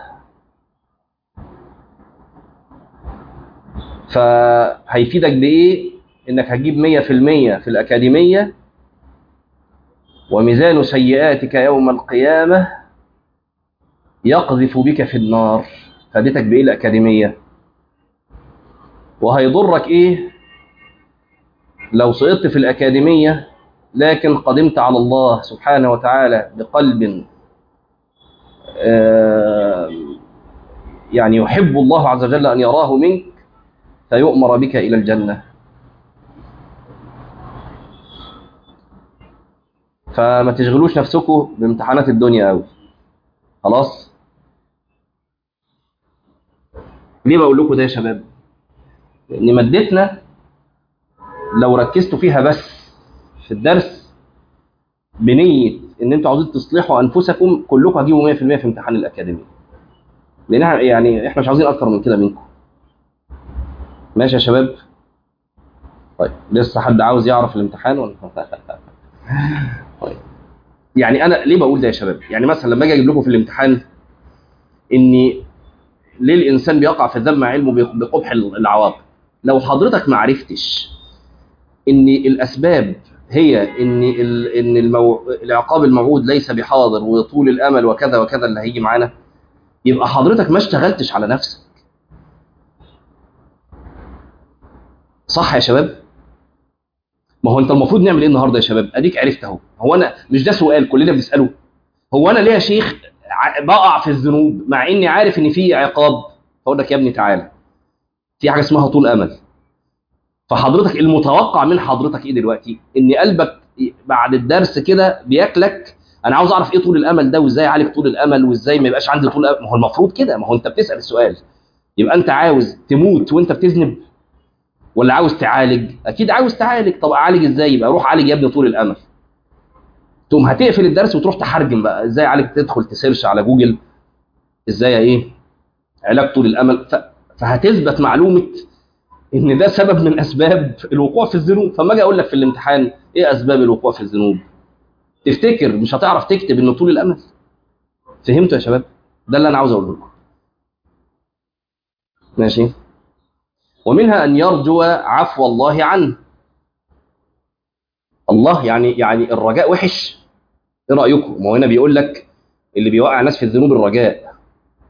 فهيفيدك بايه؟ انك هتجيب مية في المية في الاكاديميه، وميزان سيئاتك يوم القيامه يقذف بك في النار. فادتك بايه الاكاديميه؟ وهيضرك ايه لو سقطت في الاكاديميه لكن قدمت على الله سبحانه وتعالى بقلب آه يعني يحب الله عز وجل ان يراه منك، فيؤمر بك الى الجنه. فما تشغلوش نفسكم بامتحانات الدنيا قوي. خلاص؟ ليه بقول لكم ده يا شباب؟ لان مادتنا لو ركزتوا فيها بس في الدرس بنيه ان انتوا عاوزين تصلحوا انفسكم، كلكم هتجيبوا مية في المية في امتحان الاكاديمي. لان احنا يعني احنا مش عاوزين اكتر من كده منكم. ماشي يا شباب؟ طيب، لسه حد عاوز يعرف الامتحان ولا؟ طيب، يعني انا ليه بقول ده يا شباب؟ يعني مثلا لما اجي اجيب لكم في الامتحان اني ليه الانسان بيقع في الذنب مع علمه بقبح العواقب، لو حضرتك ما عرفتش ان الاسباب هي ان ان المو... العقاب الموعود ليس بحاضر وطول الامل وكذا وكذا اللي هيجي معانا، يبقى حضرتك ما اشتغلتش على نفسك. صح يا شباب؟ ما هو انت المفروض نعمل ايه النهارده يا شباب؟ اديك عرفت اهو. هو انا مش ده سؤال كلنا بنساله؟ هو انا ليه يا شيخ بقع في الذنوب مع اني عارف ان في عقاب؟ اقول لك يا ابني تعالى، في حاجه اسمها طول امل. فحضرتك المتوقع من حضرتك ايه دلوقتي؟ ان قلبك بعد الدرس كده بياكلك، انا عاوز اعرف ايه طول الامل ده، وازاي اعالج طول الامل، وازاي ما يبقاش عندي طول امل. ما هو المفروض كده، ما هو انت بتسال السؤال. يبقى انت عاوز تموت وانت بتذنب ولا عاوز تعالج؟ اكيد عاوز تعالج. طب اعالج ازاي؟ يبقى روح عالج يا ابني طول الامل. تقوم هتقفل الدرس وتروح تحرجم بقى ازاي عالج، تدخل تسيرش على جوجل ازاي ايه علاج طول الامل. ف... فهتثبت معلومه ان ده سبب من اسباب الوقوع في الذنوب. فما اجي اقول لك في الامتحان ايه اسباب الوقوع في الذنوب، تفتكر مش هتعرف تكتب انه طول الامل. فهمتوا يا شباب؟ ده اللي انا عاوز اقوله لكم. ماشي. ومنها ان يرجو عفو الله عنه. الله يعني يعني الرجاء وحش؟ ايه رايكم؟ ما هو هنا بيقول لك اللي بيوقع الناس في الذنوب الرجاء.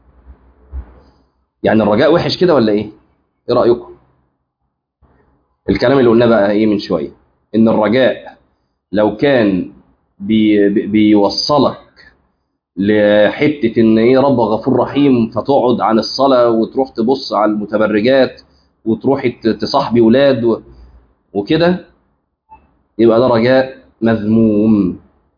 يعني الرجاء وحش كده ولا ايه؟ ايه رايكم؟ الكلام اللي قلناه بقى ايه من شويه، ان الرجاء لو كان بي بيوصلك لحته ان ايه رب غفور رحيم، فتقعد عن الصلاه وتروح تبص على المتبرجات وتروحي تصاحبي ولاد وكده، يبقى ده رجاء مذموم.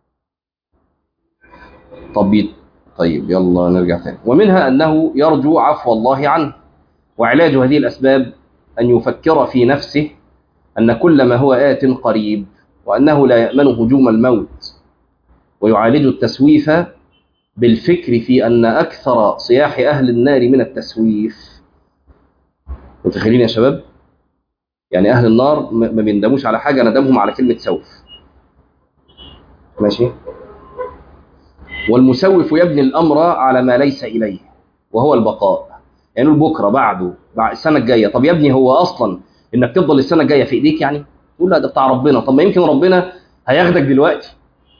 طب طيب يلا نرجع تاني. ومنها انه يرجو عفو الله عنه، وعلاج هذه الاسباب ان يفكر في نفسه ان كل ما هو آت قريب، وانه لا يأمن هجوم الموت، ويعالج التسويف بالفكر في ان اكثر صياح اهل النار من التسويف. متخيلين يا شباب؟ يعني اهل النار ما بيندموش على حاجه، ندمهم على كلمه سوف. ماشي. والمسوف يبني الامر على ما ليس اليه وهو البقاء، يعني بكره بعده بعد السنه الجايه. طب يا ابني هو اصلا انك تفضل السنه الجايه في ايديك؟ يعني تقول لا ده بتاع ربنا. طب ما يمكن ربنا هياخدك دلوقتي،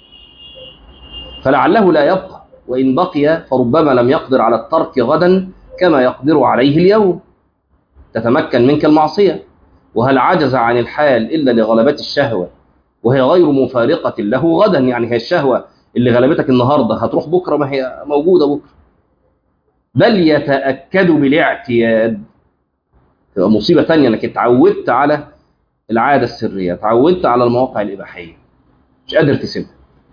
فلعله لا يبقى، وان بقي فربما لم يقدر على الترك غدا كما يقدر عليه اليوم، تتمكن منك المعصيه. وهل عجز عن الحال الا لغلبه الشهوه وهي غير مفارقه له غدا؟ يعني هي الشهوه اللي غلبتك النهارده هتروح بكره؟ ما هي موجوده بكره. بل يتأكد بالاعتياد. تبقى مصيبة تانية انك اتعودت على العادة السرية، اتعودت على المواقع الإباحية، مش قادر تسيبها.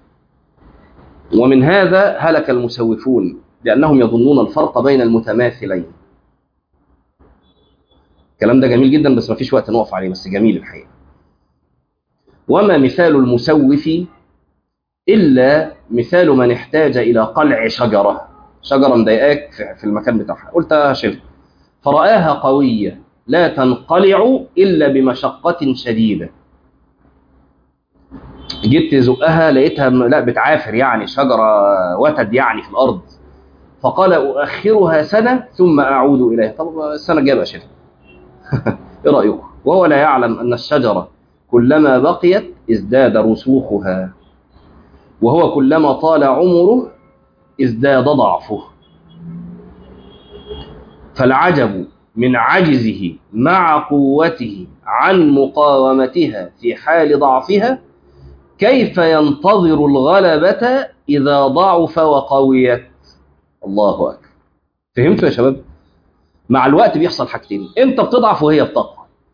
ومن هذا هلك المسوفون لأنهم يظنون الفرق بين المتماثلين. الكلام ده جميل جدا بس ما فيش وقت نقف عليه، بس جميل الحقيقة. وما مثال المسوف إلا مثال من احتاج إلى قلع شجرة، شجرة مضايقاك في المكان بتاعها، قلت هشيلها، فرآها قوية لا تنقلع إلا بمشقة شديدة. جيت تزقها لقيتها لا بتعافر، يعني شجرة وتد يعني في الأرض، فقال أؤخرها سنة ثم أعود إليها. طب السنة الجاية بقى شيلها. إيه رأيكم؟ وهو لا يعلم أن الشجرة كلما بقيت ازداد رسوخها، وهو كلما طال عمره ازداد ضعفه. فالعجب من عجزه مع قوته عن مقاومتها في حال ضعفها، كيف ينتظر الغلبة إذا ضعف وقويت؟ الله أكبر. فهمتوا يا شباب؟ مع الوقت بيحصل حاجتين، انت بتضعف وهي بتقوى.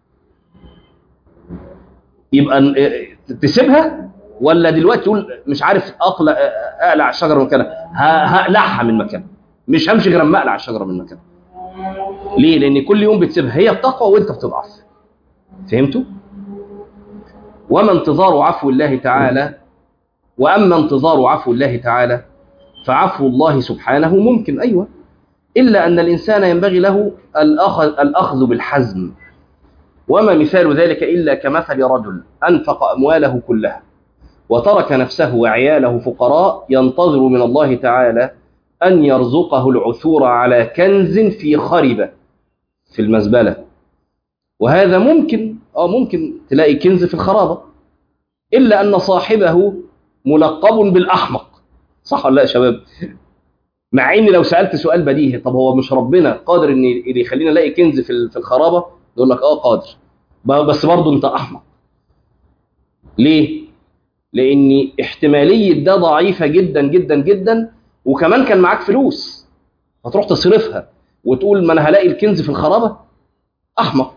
يبقى تسيبها ولا دلوقتي تقول مش عارف اقلع اقلع الشجره من مكانها، هقلعها من مكانها، مش همشي غير اما اقلع الشجره من مكانها. ليه؟ لان كل يوم بتسيبها هي بتقوى وانت بتضعف. فهمتوا؟ وما انتظار عفو الله تعالى واما انتظار عفو الله تعالى فعفو الله سبحانه ممكن، ايوه، الا ان الانسان ينبغي له الاخذ الاخذ بالحزم. وما مثال ذلك إلا كمثل رجل أنفق أمواله كلها وترك نفسه وعياله فقراء ينتظر من الله تعالى أن يرزقه العثور على كنز في خربة في المزبلة. وهذا ممكن، آه ممكن تلاقي كنز في الخرابة، إلا أن صاحبه ملقب بالأحمق. صح ولا لا يا شباب؟ مع إن لو سألت سؤال بديهي، طب هو مش ربنا قادر إن يخلينا نلاقي كنز في الخرابة؟ يقول لك آه قادر، بس برضه انت احمق. ليه؟ لان احتماليه ده ضعيفه جدا جدا جدا، وكمان كان معاك فلوس هتروح تصرفها وتقول ما انا هلاقي الكنز في الخرابه؟ احمق.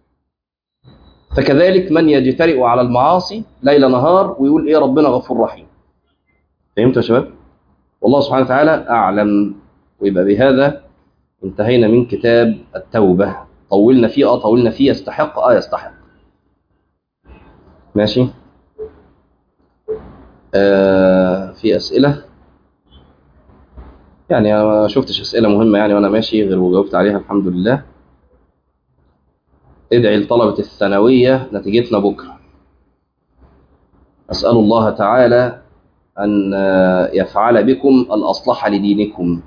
فكذلك من يجترئ على المعاصي ليل نهار ويقول ايه ربنا غفور رحيم. فهمتوا يا شباب؟ والله سبحانه وتعالى اعلم. ويبقى بهذا انتهينا من كتاب التوبه. طولنا فيه، اه طولنا فيه، يستحق اه يستحق. ماشي. آه في أسئلة؟ يعني أنا ما شفتش أسئلة مهمة يعني وأنا ماشي غير وجاوبت عليها الحمد لله. ادعي لطلبة الثانوية نتيجتنا بكرة. أسأل الله تعالى أن يفعل بكم الأصلح لدينكم.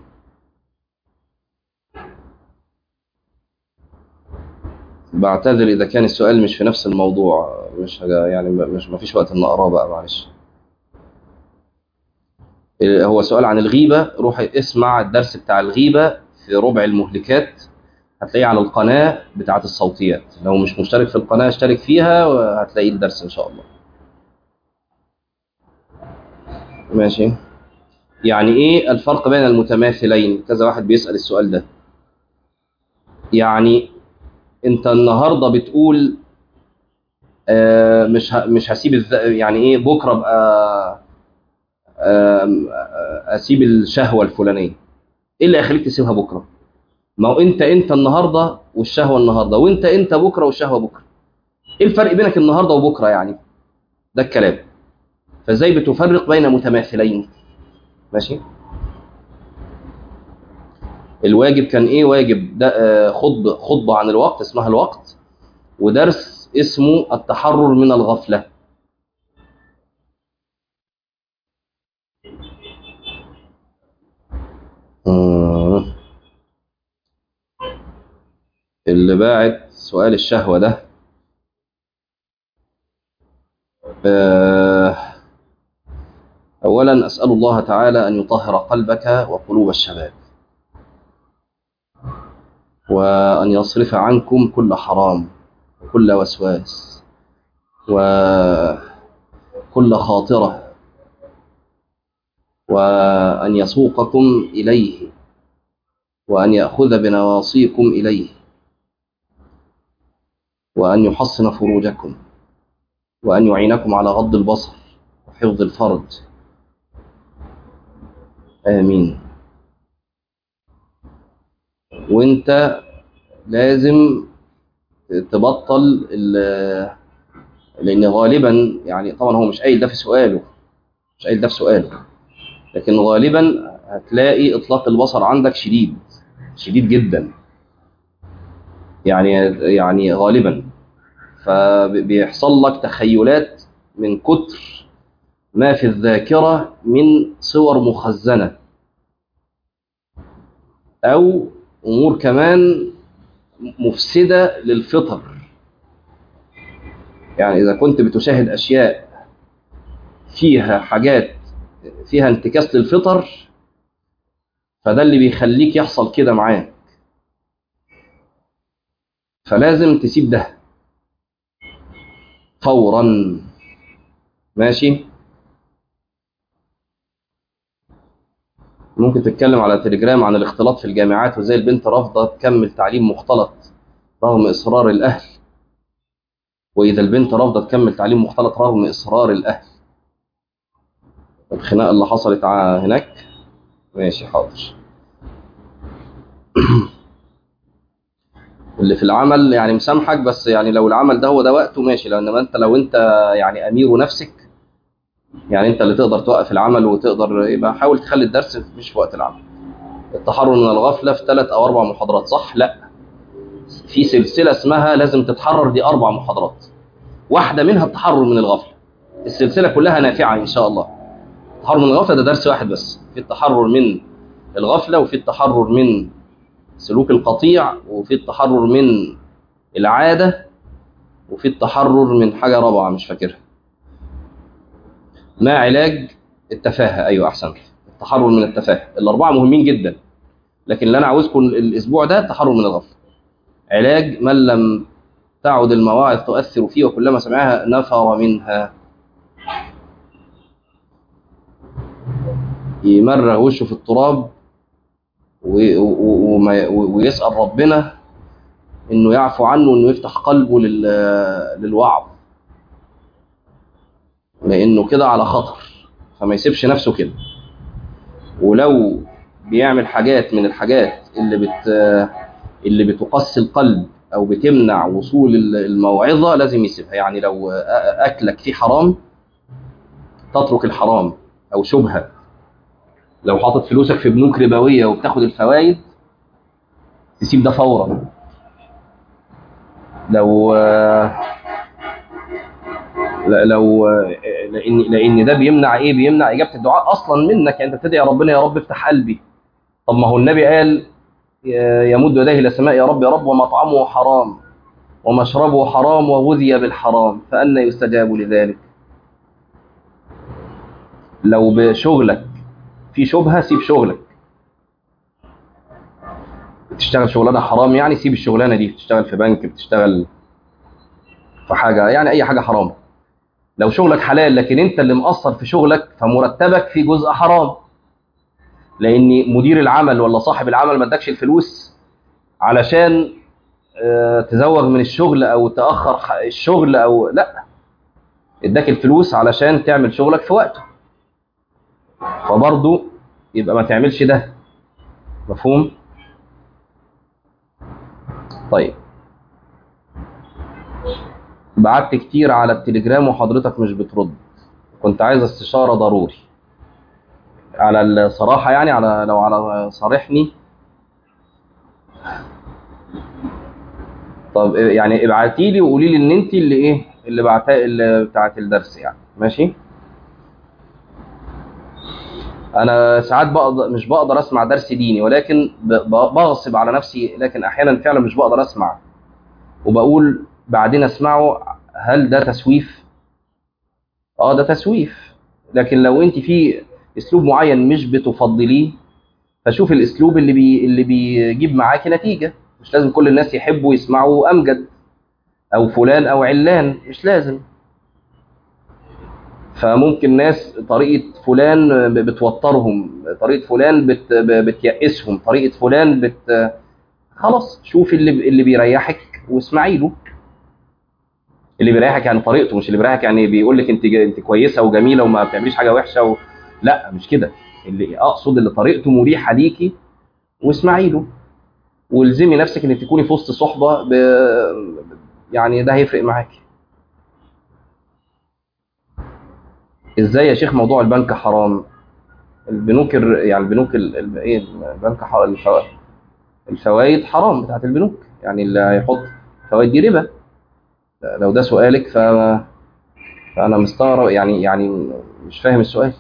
بعتذر إذا كان السؤال مش في نفس الموضوع، مش يعني مش ما فيش وقت إن أقراه بقى، معلش. هو سؤال عن الغيبة، روح اسمع الدرس بتاع الغيبة في ربع المهلكات هتلاقيه على القناة بتاعة الصوتيات. لو مش مشترك في القناة اشترك فيها وهتلاقي الدرس إن شاء الله. ماشي. يعني إيه الفرق بين المتماثلين؟ كذا واحد بيسأل السؤال ده. يعني أنت النهاردة بتقول آه مش ه... مش هسيب الذ... يعني إيه بكرة بقى آه أسيب الشهوة الفلانية. إيه اللي هيخليك تسيبها بكرة؟ ما هو أنت أنت النهاردة والشهوة النهاردة، وأنت أنت بكرة والشهوة بكرة. إيه الفرق بينك النهاردة وبكرة يعني؟ ده الكلام. فازاي بتفرق بين متماثلين؟ ماشي. الواجب كان ايه؟ واجب ده آه، خطبه خطبه عن الوقت اسمها الوقت، ودرس اسمه التحرر من الغفله. آه. اللي باعت سؤال الشهوه ده آه، اولا اسال الله تعالى ان يطهر قلبك وقلوب الشباب، وان يصرف عنكم كل حرام وكل وسواس وكل خاطره، وأن يسوقكم إليه، وأن يأخذ بنواصيكم إليه، وأن يحصن فروجكم، وأن يعينكم على غض البصر وحفظ الفرج. آمين. وأنت لازم تبطل، لأن غالبا يعني طبعا هو مش قايل ده في سؤاله، مش قايل ده في سؤاله، لكن غالبا هتلاقي إطلاق البصر عندك شديد شديد جدا، يعني يعني غالبا فبيحصل لك تخيلات من كتر ما في الذاكرة من صور مخزنة، أو أمور كمان مفسدة للفطر. يعني إذا كنت بتشاهد أشياء فيها حاجات فيها انتكاس للفطر، فده اللي بيخليك يحصل كده معاك، فلازم تسيب ده فورا. ماشي. ممكن تتكلم على تليجرام عن الاختلاط في الجامعات، وزي البنت رافضة تكمل تعليم مختلط رغم إصرار الأهل، وإذا البنت رافضة تكمل تعليم مختلط رغم إصرار الأهل. الخناقة اللي حصلت هناك. ماشي حاضر. اللي في العمل يعني مسامحك، بس يعني لو العمل ده هو ده وقته ماشي، لأن انت لو انت يعني أمير نفسك، يعني انت اللي تقدر توقف العمل وتقدر، يبقى حاول تخلي الدرس مش في وقت العمل. التحرر من الغفلة في ثلاث أو أربع محاضرات، صح؟ لا، في سلسلة اسمها لازم تتحرر، دي أربع محاضرات، واحدة منها التحرر من الغفلة. السلسلة كلها نافعة إن شاء الله. التحرر من الغفلة ده درس واحد بس، في التحرر من الغفلة، وفي التحرر من سلوك القطيع، وفي التحرر من العادة، وفي التحرر من حاجة رابعة مش فاكرها. ما علاج التفاهة؟ أيوة أحسن، التحرر من التفاهة. الأربعة مهمين جدا، لكن اللي أنا عاوزكم الأسبوع ده التحرر من الغفلة. علاج من لم تعد المواعظ تؤثر فيه وكلما سمعها نفر منها. يمرغ وشه في التراب ويسأل ربنا إنه يعفو عنه وإنه يفتح قلبه للوعظ، لأنه كده على خطر، فما يسيبش نفسه كده. ولو بيعمل حاجات من الحاجات اللي بت اللي بتقسي القلب أو بتمنع وصول الموعظة لازم يسيبها. يعني لو أكلك فيه حرام تترك الحرام أو شبهة. لو حاطط فلوسك في بنوك ربوية وبتاخد الفوائد تسيب ده فورا. لو لو لان لان ده بيمنع ايه؟ بيمنع اجابه الدعاء اصلا منك. يعني انت بتدعي ربنا يا رب افتح قلبي، طب ما هو النبي قال يمد يديه الى السماء يا رب يا رب ومطعمه حرام ومشربه حرام وغذي بالحرام، فأنى يستجاب لذلك. لو بشغلك في شبهه سيب شغلك. بتشتغل شغلانه حرام يعني سيب الشغلانه دي، بتشتغل في بنك، بتشتغل في حاجه يعني اي حاجه حرام. لو شغلك حلال لكن انت اللي مقصر في شغلك فمرتبك في جزء حرام، لان مدير العمل ولا صاحب العمل ما ادكش الفلوس علشان آه، تزوغ من الشغل او تاخر ح- الشغل، او لا، اداك الفلوس علشان تعمل شغلك في وقته، فبرضه يبقى ما تعملش ده. مفهوم؟ طيب، بعت كتير على التليجرام وحضرتك مش بترد، كنت عايز استشارة ضروري. على الصراحة يعني، على لو على صارحني، طب يعني ابعتي لي وقولي لي ان انت اللي ايه اللي بعتها اللي بتاعت الدرس يعني، ماشي. انا ساعات بقدر مش بقدر اسمع درس ديني، ولكن ب- ب- بغصب على نفسي، لكن احيانا فعلا مش بقدر اسمع، وبقول بعدين اسمعه، هل ده تسويف؟ اه ده تسويف. لكن لو انت في اسلوب معين مش بتفضليه، فشوف الاسلوب اللي بي اللي بيجيب معاكي نتيجه. مش لازم كل الناس يحبوا يسمعوا امجد او فلان او علان، مش لازم. فممكن ناس طريقه فلان بتوترهم، طريقه فلان بت بتيأسهم، طريقه فلان بت خلاص شوف اللي اللي بيريحك واسمعي له. اللي بيريحك يعني طريقته، مش اللي بيريحك يعني بيقول لك انت انت كويسه وجميله وما بتعمليش حاجه وحشه و... لا مش كده. اللي اقصد اللي طريقته مريحه ليكي واسمعي له، والزمي نفسك انك تكوني في وسط صحبه ب... يعني ده هيفرق معاكي. ازاي يا شيخ موضوع البنك حرام؟ البنوك الر... يعني البنوك ال... ال... ايه البنك حرام، الفوائد الفوائد حرام بتاعت البنوك، يعني اللي هيحط فوائد دي ربا. لو ده سؤالك ف... فانا مستغرب يعني يعني مش فاهم السؤال.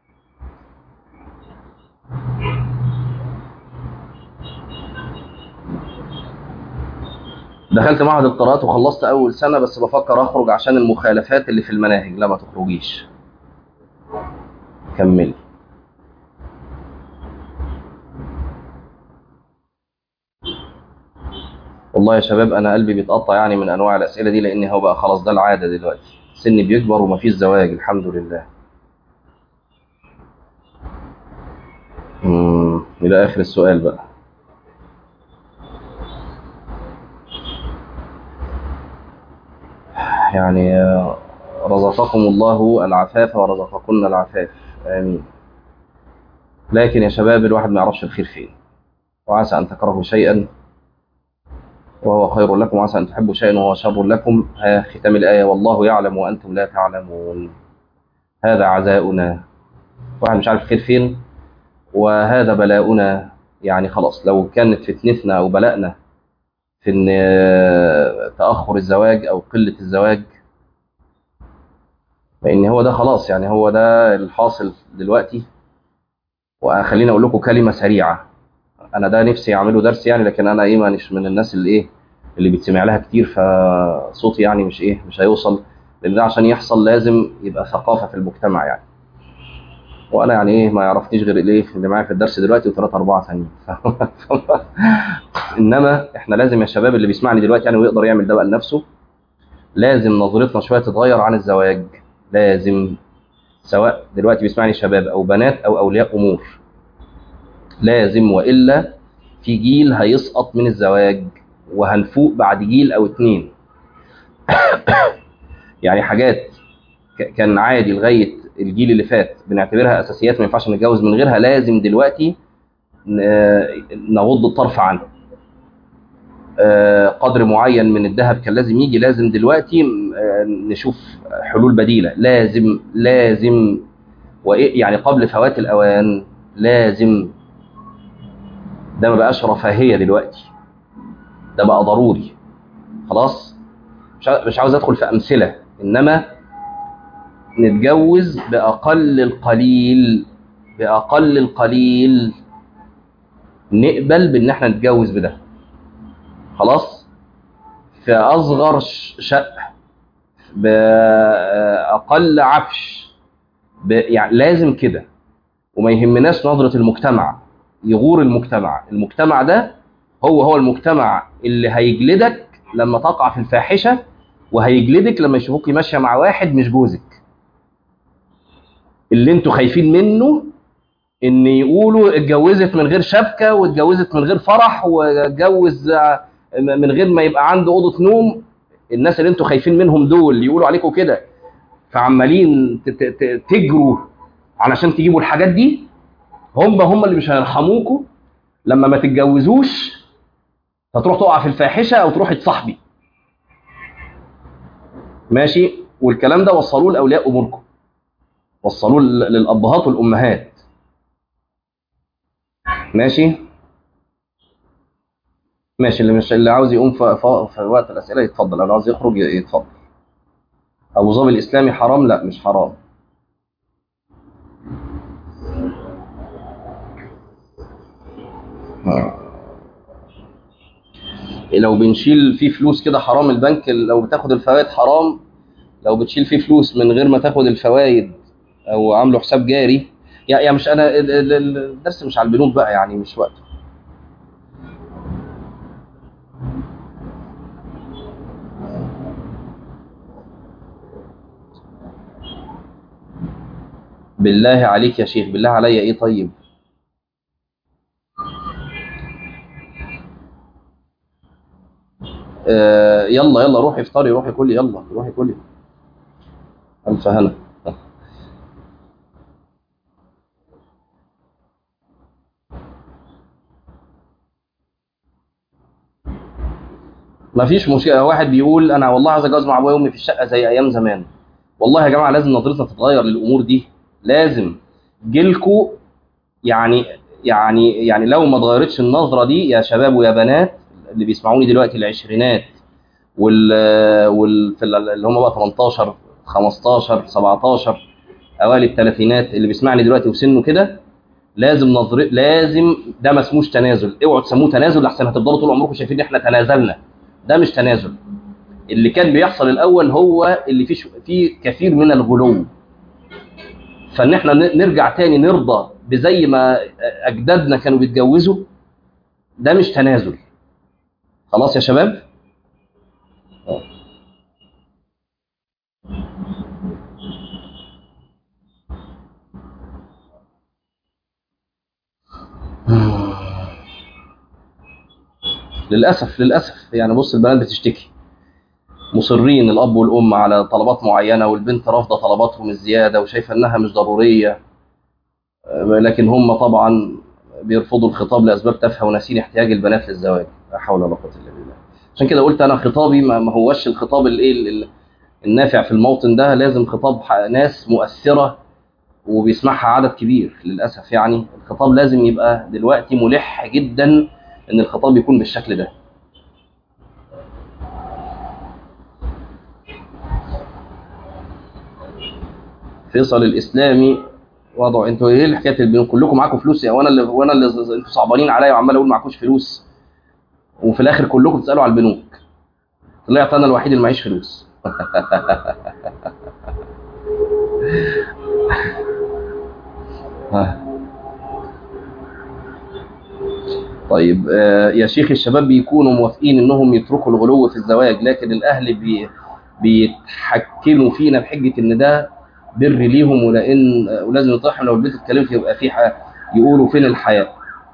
دخلت معهد القراءات وخلصت اول سنه، بس بفكر اخرج عشان المخالفات اللي في المناهج. لا ما تخرجيش، كملي. والله يا شباب انا قلبي بيتقطع يعني من انواع الاسئله دي، لان هو بقى خلاص ده العاده دلوقتي، سني بيكبر ومفيش زواج الحمد لله. امم الى اخر السؤال بقى. يعني آه، رزقكم الله العفاف ورزقكن العفاف، امين. لكن يا شباب الواحد ما يعرفش الخير فين، وعسى ان تكرهوا شيئا وهو خير لكم، وعسى ان تحبوا شيئا وهو شر لكم. ها ختام الايه، والله يعلم وانتم لا تعلمون. هذا عزاؤنا، واحد مش عارف الخير فين، وهذا بلاؤنا. يعني خلاص لو كانت فتنتنا او بلاءنا في ان آه، تاخر الزواج او قله الزواج، لان هو ده خلاص، يعني هو ده الحاصل دلوقتي. وخليني اقول لكم كلمه سريعه، انا ده نفسي اعمله درس يعني، لكن انا ايه مش من الناس اللي ايه اللي بتسمع لها كتير، فصوتي يعني مش ايه مش هيوصل، لان ده عشان يحصل لازم يبقى ثقافه في المجتمع يعني. وانا يعني ايه ما يعرفنيش غير الايه اللي معايا في الدرس دلوقتي وثلاثه اربعه ثانيين. انما احنا لازم يا شباب اللي بيسمعني دلوقتي يعني ويقدر يعمل ده بقى لنفسه، لازم نظرتنا شويه تتغير عن الزواج. لازم، سواء دلوقتي بيسمعني شباب او بنات او اولياء امور، لازم، والا في جيل هيسقط من الزواج وهنفوق بعد جيل او اتنين. يعني حاجات ك- كان عادي لغايه الجيل اللي فات بنعتبرها اساسيات ما ينفعش نتجوز من غيرها، لازم دلوقتي ن- نغض الطرف عنها. آه، قدر معين من الذهب كان لازم يجي، لازم دلوقتي آه، نشوف حلول بديله، لازم لازم. وايه يعني قبل فوات الاوان، لازم. ده ما بقاش رفاهيه دلوقتي، ده بقى ضروري. خلاص، مش ع- مش عاوز ادخل في امثله، انما نتجوز باقل القليل، باقل القليل نقبل بان احنا نتجوز بده. خلاص، في اصغر ش- شقه، باقل عفش، ب... يعني لازم كده. وما يهمناش نظره المجتمع، يغور المجتمع المجتمع ده هو هو المجتمع اللي هيجلدك لما تقع في الفاحشة، وهيجلدك لما يشوفوك ماشية مع واحد مش جوزك، اللي انتوا خايفين منه ان يقولوا اتجوزت من غير شبكة واتجوزت من غير فرح واتجوز من غير ما يبقى عنده أوضة نوم. الناس اللي انتوا خايفين منهم دول يقولوا عليكم كده، فعمالين تجروا علشان تجيبوا الحاجات دي، هم هم اللي مش هيرحموكوا لما ما تتجوزوش، فتروح تقع في الفاحشة او تروح تصاحبي. ماشي؟ والكلام ده وصلوه لأولياء أموركم، وصلوه للأبهات والأمهات. ماشي؟ ماشي. اللي مش اللي عاوز يقوم في, في, في وقت الأسئلة يتفضل، اللي عاوز يخرج يتفضل. أبو ظبي الإسلامي حرام؟ لا مش حرام. لو بنشيل فيه فلوس كده حرام، البنك لو بتاخد الفوائد حرام، لو بتشيل فيه فلوس من غير ما تاخد الفوائد او عامله حساب جاري. يعني مش انا الدرس مش على البنوك بقى، يعني مش وقته. بالله عليك يا شيخ، بالله عليا ايه؟ طيب آه يلا يلا روحي افطري، روحي كلي، يلا روحي كلي. الف هنا. ما فيش مشكله. واحد بيقول انا والله عايز اتجوز مع ابويا وامي في الشقه زي ايام زمان. والله يا جماعه لازم نظرتنا تتغير للامور دي، لازم جيلكوا يعني يعني يعني لو ما اتغيرتش النظره دي يا شباب ويا بنات اللي بيسمعوني دلوقتي، العشرينات وال وال في اللي هم بقى تمنتاشر خمستاشر سبعتاشر اوائل الثلاثينات اللي بيسمعني دلوقتي وسنه كده، لازم نظر لازم. ده ما اسموش تنازل، اوعوا تسموه تنازل لحسن هتفضلوا طول عمركم شايفين ان احنا تنازلنا. ده مش تنازل. اللي كان بيحصل الاول هو اللي فيه فيه كثير من الغلو، فان احنا نرجع تاني نرضى بزي ما اجدادنا كانوا بيتجوزوا، ده مش تنازل. خلاص يا شباب. للاسف للاسف يعني بص البنات بتشتكي، مصرين الاب والام على طلبات معينه، والبنت رافضه طلباتهم الزياده وشايفه انها مش ضروريه، لكن هم طبعا بيرفضوا الخطاب لاسباب تافهه وناسين احتياج البنات للزواج. لا حول ولا قوه الا بالله. عشان كده قلت انا خطابي ما هوش الخطاب الايه النافع في الموطن ده، لازم خطاب ناس مؤثره وبيسمعها عدد كبير. للاسف يعني الخطاب لازم يبقى دلوقتي ملح جدا ان الخطاب يكون بالشكل ده. فيصل الاسلامي وضعوا انتوا ايه الحكايه البنوك؟ كلكم معاكم فلوس يا وانا اللي وانا اللي انتوا صعبانين عليا وعمال اقول معكوش فلوس، وفي الاخر كلكم بتسالوا على البنوك. طلعت انا الوحيد اللي معيش فلوس. طيب آه يا شيخ، الشباب بيكونوا موافقين انهم يتركوا الغلو في الزواج، لكن الاهل بي بيتحكموا فينا بحجه ان ده بر ليهم، ولان ولازم نطرحهم لو البنت اتكلمت يبقى في يقولوا فين الحياء.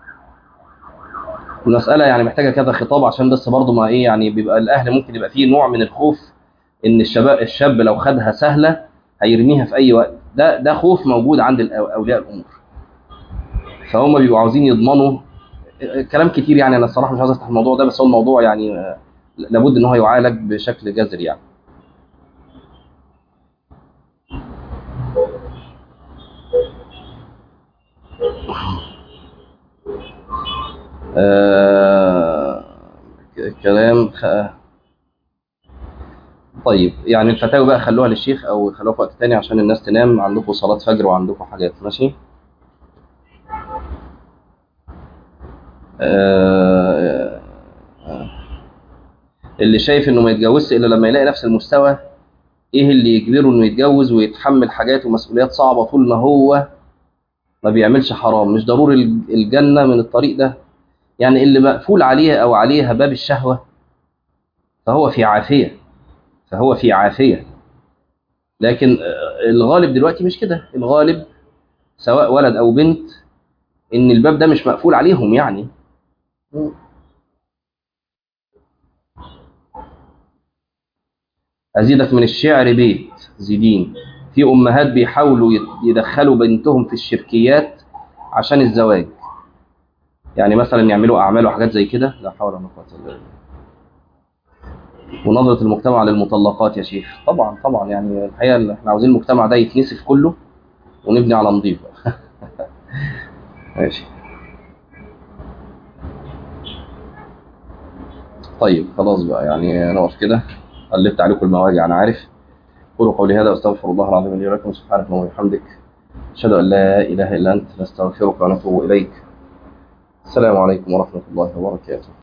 المساله يعني محتاجه كذا خطاب عشان بس برضه ما ايه يعني، بيبقى الاهل ممكن يبقى فيه نوع من الخوف ان الشباب الشاب لو خدها سهله هيرميها في اي وقت. ده ده خوف موجود عند اولياء الامور، فهم بيبقوا عاوزين يضمنوا كلام كتير. يعني انا الصراحه مش عايز افتح الموضوع ده، بس هو الموضوع يعني لابد ان هو يعالج بشكل جذري يعني. آه كلام خ... طيب يعني الفتاوي بقى خلوها للشيخ او خلوها في وقت تاني عشان الناس تنام، عندكم صلاه فجر وعندكم حاجات. ماشي. آه اللي شايف انه ما يتجوزش الا لما يلاقي نفس المستوى، ايه اللي يجبره انه يتجوز ويتحمل حاجات ومسؤوليات صعبه طول ما هو ما بيعملش حرام؟ مش ضروري الجنه من الطريق ده، يعني اللي مقفول عليه أو عليها باب الشهوة فهو في عافية، فهو في عافية. لكن الغالب دلوقتي مش كده، الغالب سواء ولد أو بنت إن الباب ده مش مقفول عليهم يعني. أزيدك من الشعر بيت زيدين. في أمهات بيحاولوا يدخلوا بنتهم في الشركيات عشان الزواج، يعني مثلا يعملوا أعمال وحاجات زي كده. لا حول ولا قوة إلا بالله. ونظرة المجتمع للمطلقات يا شيخ، طبعا طبعا، يعني الحقيقة احنا عاوزين المجتمع ده يتنسف كله ونبني على نظيف. ماشي. طيب خلاص بقى، يعني نقف كده، قلبت عليكم المواجع أنا عارف. قولوا قولي هذا واستغفر الله العظيم لي ولكم، سبحانك اللهم وبحمدك، أشهد أن لا إله إلا أنت، نستغفرك ونتوب إليك. السلام عليكم ورحمة الله وبركاته.